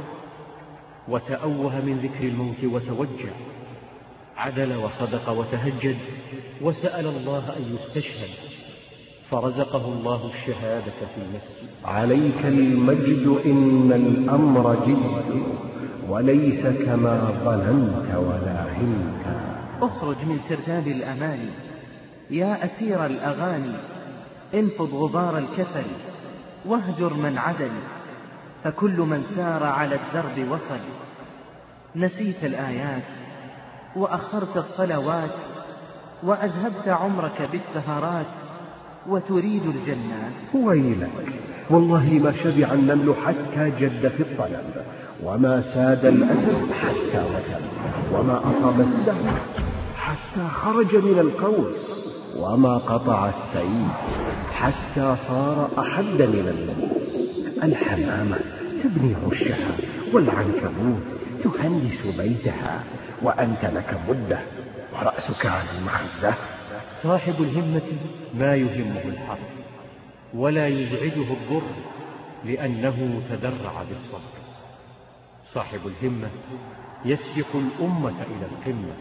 وتأوه من ذكر الموت وتوجع، عدل وصدق وتهجد، وسأل الله أن يستشهد، فرزقه الله الشهادة في المسجد. عليك المجد إن الأمر جد، وليس كما ظننت ولا همت. اخرج من سرداب الأماني يا أسير الأغاني، انفض غبار الكسل واهجر من عدل، فكل من سار على الدرب وصل. نسيت الآيات وأخرت الصلوات، وأذهبت عمرك بالسهرات، وتريد الجنات. ويلك، والله ما شبع النمل حتى جد في الطلب، وما ساد الأسد حتى وثب، وما أصاب السهم حتى خرج من القوس، وما قطع السيف حتى صار أحد من اللبوس. الحمامة تبني عشها، والعنكبوت تهندس بيتها، وأنت لك مدة ورأسك على المخدة. صاحب الهمة ما يهمه الحرب، ولا يزعجه الضر، لأنه تدرع بالصبر. صاحب الهمة يسبق الأمة إلى القمة،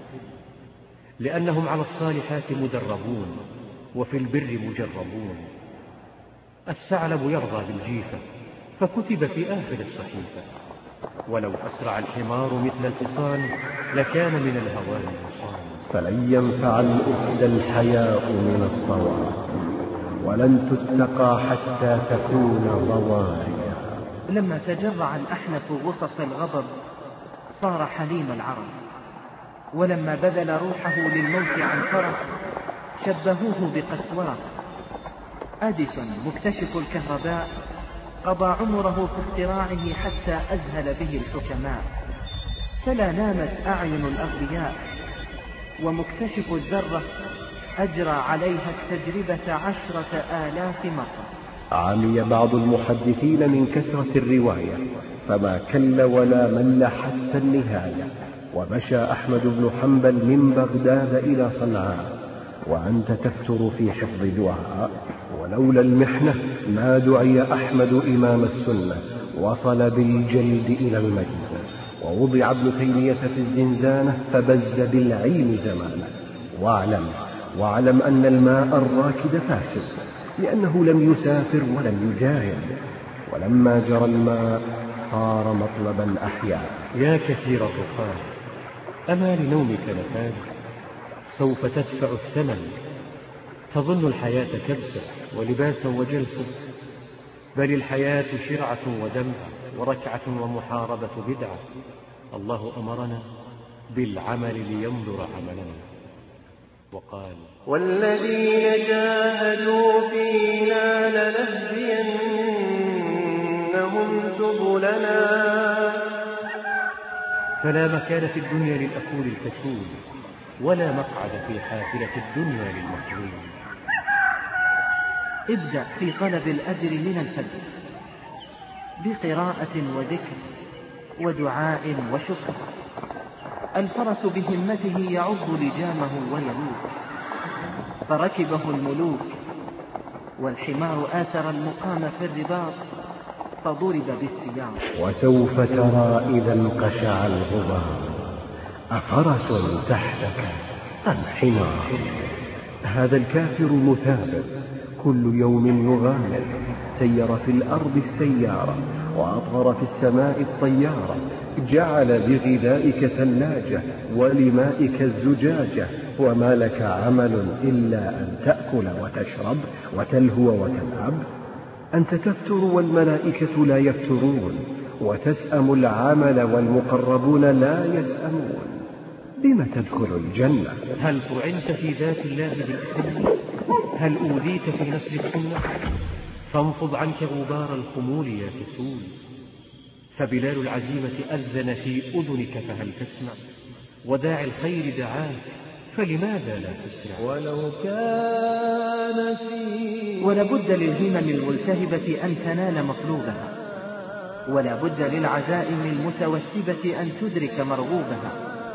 لأنهم على الصالحات مدربون، وفي البر مجربون. الثعلب يرضى بالجيفة، فكتب في آخر الصحيفة. ولو أسرع الحمار مثل الحصان، لكان من الهوان الحصان. فلن ينفع الأسد الحياء من الطوارئ، ولن تتقى حتى تكون ضواريا. لما تجرع الأحنف غصص الغضب صار حليم العرب، ولما بذل روحه للموت عن فرح شبهوه بقسواق. أديسون مكتشف الكهرباء قضى عمره في اختراعه حتى أذهل به الحكماء، فلا نامت أعين الأغبياء. ومكتشف الذرة أجرى عليها التجربة عشرة آلاف مرة. عمي بعض المحدثين من كثرة الرواية، فما كل ولا مل حتى النهاية. ومشى أحمد بن حنبل من بغداد إلى صنعاء، وأنت تفتر في حفظ دعاء. ولولا المحنة ما دعي أحمد إمام السنة، وصل بالجلد إلى المجد. ووضع ابن تيمية في الزنزانة فبز بالعين زمانه. واعلم واعلم أن الماء الراكد فاسد، لأنه لم يسافر ولم يجاهد، ولما جرى الماء صار مطلبا أحياء. يا كثير الرقاد، أما لنومك نفاد؟ سوف تدفع الثمن. تظن الحياة كبسة ولباسا وجلسة، بل الحياة شرعة ودمع وركعة ومحاربة بدعة. الله أمرنا بالعمل لينظر عملنا، وقال: والذين جاهدوا فينا لنهدينهم سبلنا. فلا مكان في الدنيا للأكول الكسول، ولا مقعد في حافلة الدنيا للمسلول. ابدأ في طلب الأجر من الفجر بقراءة وذكر ودعاء وشكر. الفرس بهمته يعض لجامه ويلوك، فركبه الملوك، والحمار آثر المقام في الرباط فضرب بالسياط. وسوف ترى إذا انقشع الغبار أفرس تحتك أم حمار. هذا الكافر مثابر كل يوم يغامر، سير في الأرض السيارة وأطغر في السماء الطيارة، جعل بغذائك ثلاجة ولمائك الزجاجة، وما لك عمل إلا أن تأكل وتشرب وتلهو وتلعب. أنت تفتر والملائكة لا يفترون، وتسأم العمل والمقربون لا يسأمون. بما تدخل الجنة؟ هل طعنت في ذات الله بالأسنة؟ هل أوذيت في نسل السنة؟ فانفض عنك غبار الخمول يا كسول. فبلال العزيمة أذن في أذنك فهل تسمع؟ وداعي الخير دعاك فلماذا لا تسرع؟ ولو كان في ولابد للهمم الملتهبة أن تنال مطلوبها، ولا بد للعزائم المتوثبة أن تدرك مرغوبها.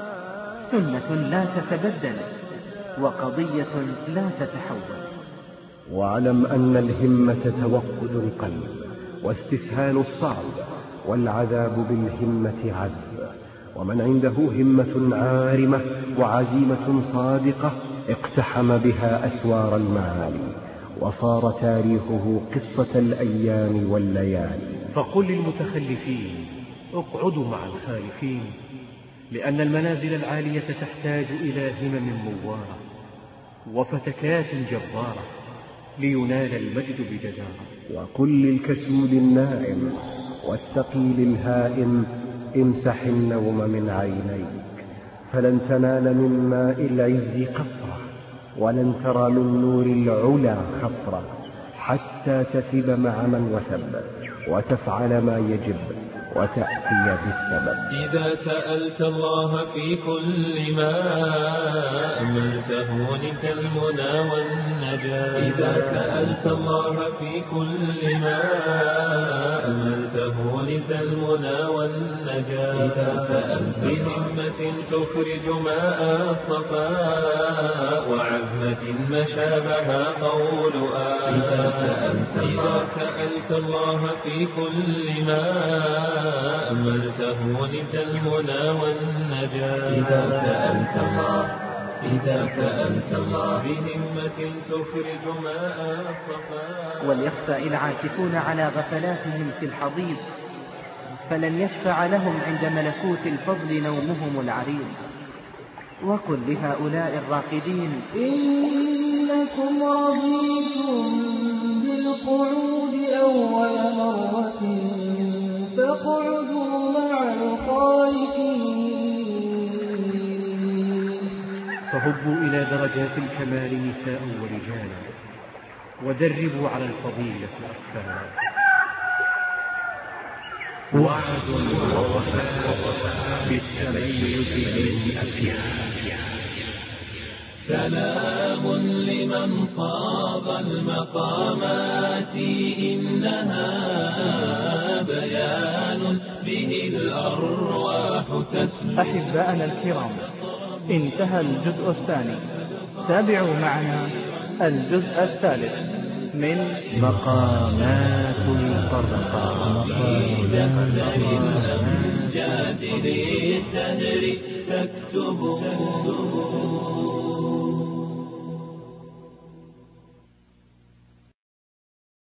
سنة لا تتبدل، وقضية لا تتحول. واعلم أن الهمة توقد القلب واستسهال الصعب، والعذاب بالهمة عذب. ومن عنده همة عارمة وعزيمة صادقة اقتحم بها أسوار المعالي، وصار تاريخه قصة الأيام والليالي. فقل للمتخلفين اقعدوا مع الخالفين، لأن المنازل العالية تحتاج إلى همم موارة وفتكات جبارة لينال المجد بجدارة. وقل للكسول النائم والثقيل الهائم امسح النوم من عينيك، فلن تنال من ماء العز قطرة، ولن ترى من نور العلا خطرة، حتى تثب مع من وثب، وتفعل ما يجب، وتأتي بالسبب. إذا سألت الله في كل ما أملته لك المنى والنجاة. إذا سألت الله في كل ما أملته لك المنى والنجاة. إذا سألت بهمة تخرج ماء الصفاء وعزمة ما شابها قول آه. إذا سألت إذا سألت الله في كل ما أملته لك المنى والنجاة. إذا سألت الله إذا سألت الله بهمة تخرج ماء الصفاء. وليخفى العاكفون على غفلاتهم في الحضيض، فلن يشفع لهم عند ملكوت الفضل نومهم العريض. وقل لهؤلاء الراقدين إنكم رضيتم بالقعود أول مرة فاقعدوا مع الخالفين. فهبوا إلى درجات الكمال نساء ورجالا، ودربوا على الفضيلة أكفانا. وعد ووفاء بالتميز من أفيها. سلام لمن صاغ المقامات، إنها بيان به الأرواح تسمو. أحباءنا الكرام، انتهى الجزء الثاني. تابعوا معنا الجزء الثالث من مقامات الفرقان. الأمجاد للدهر تكتبه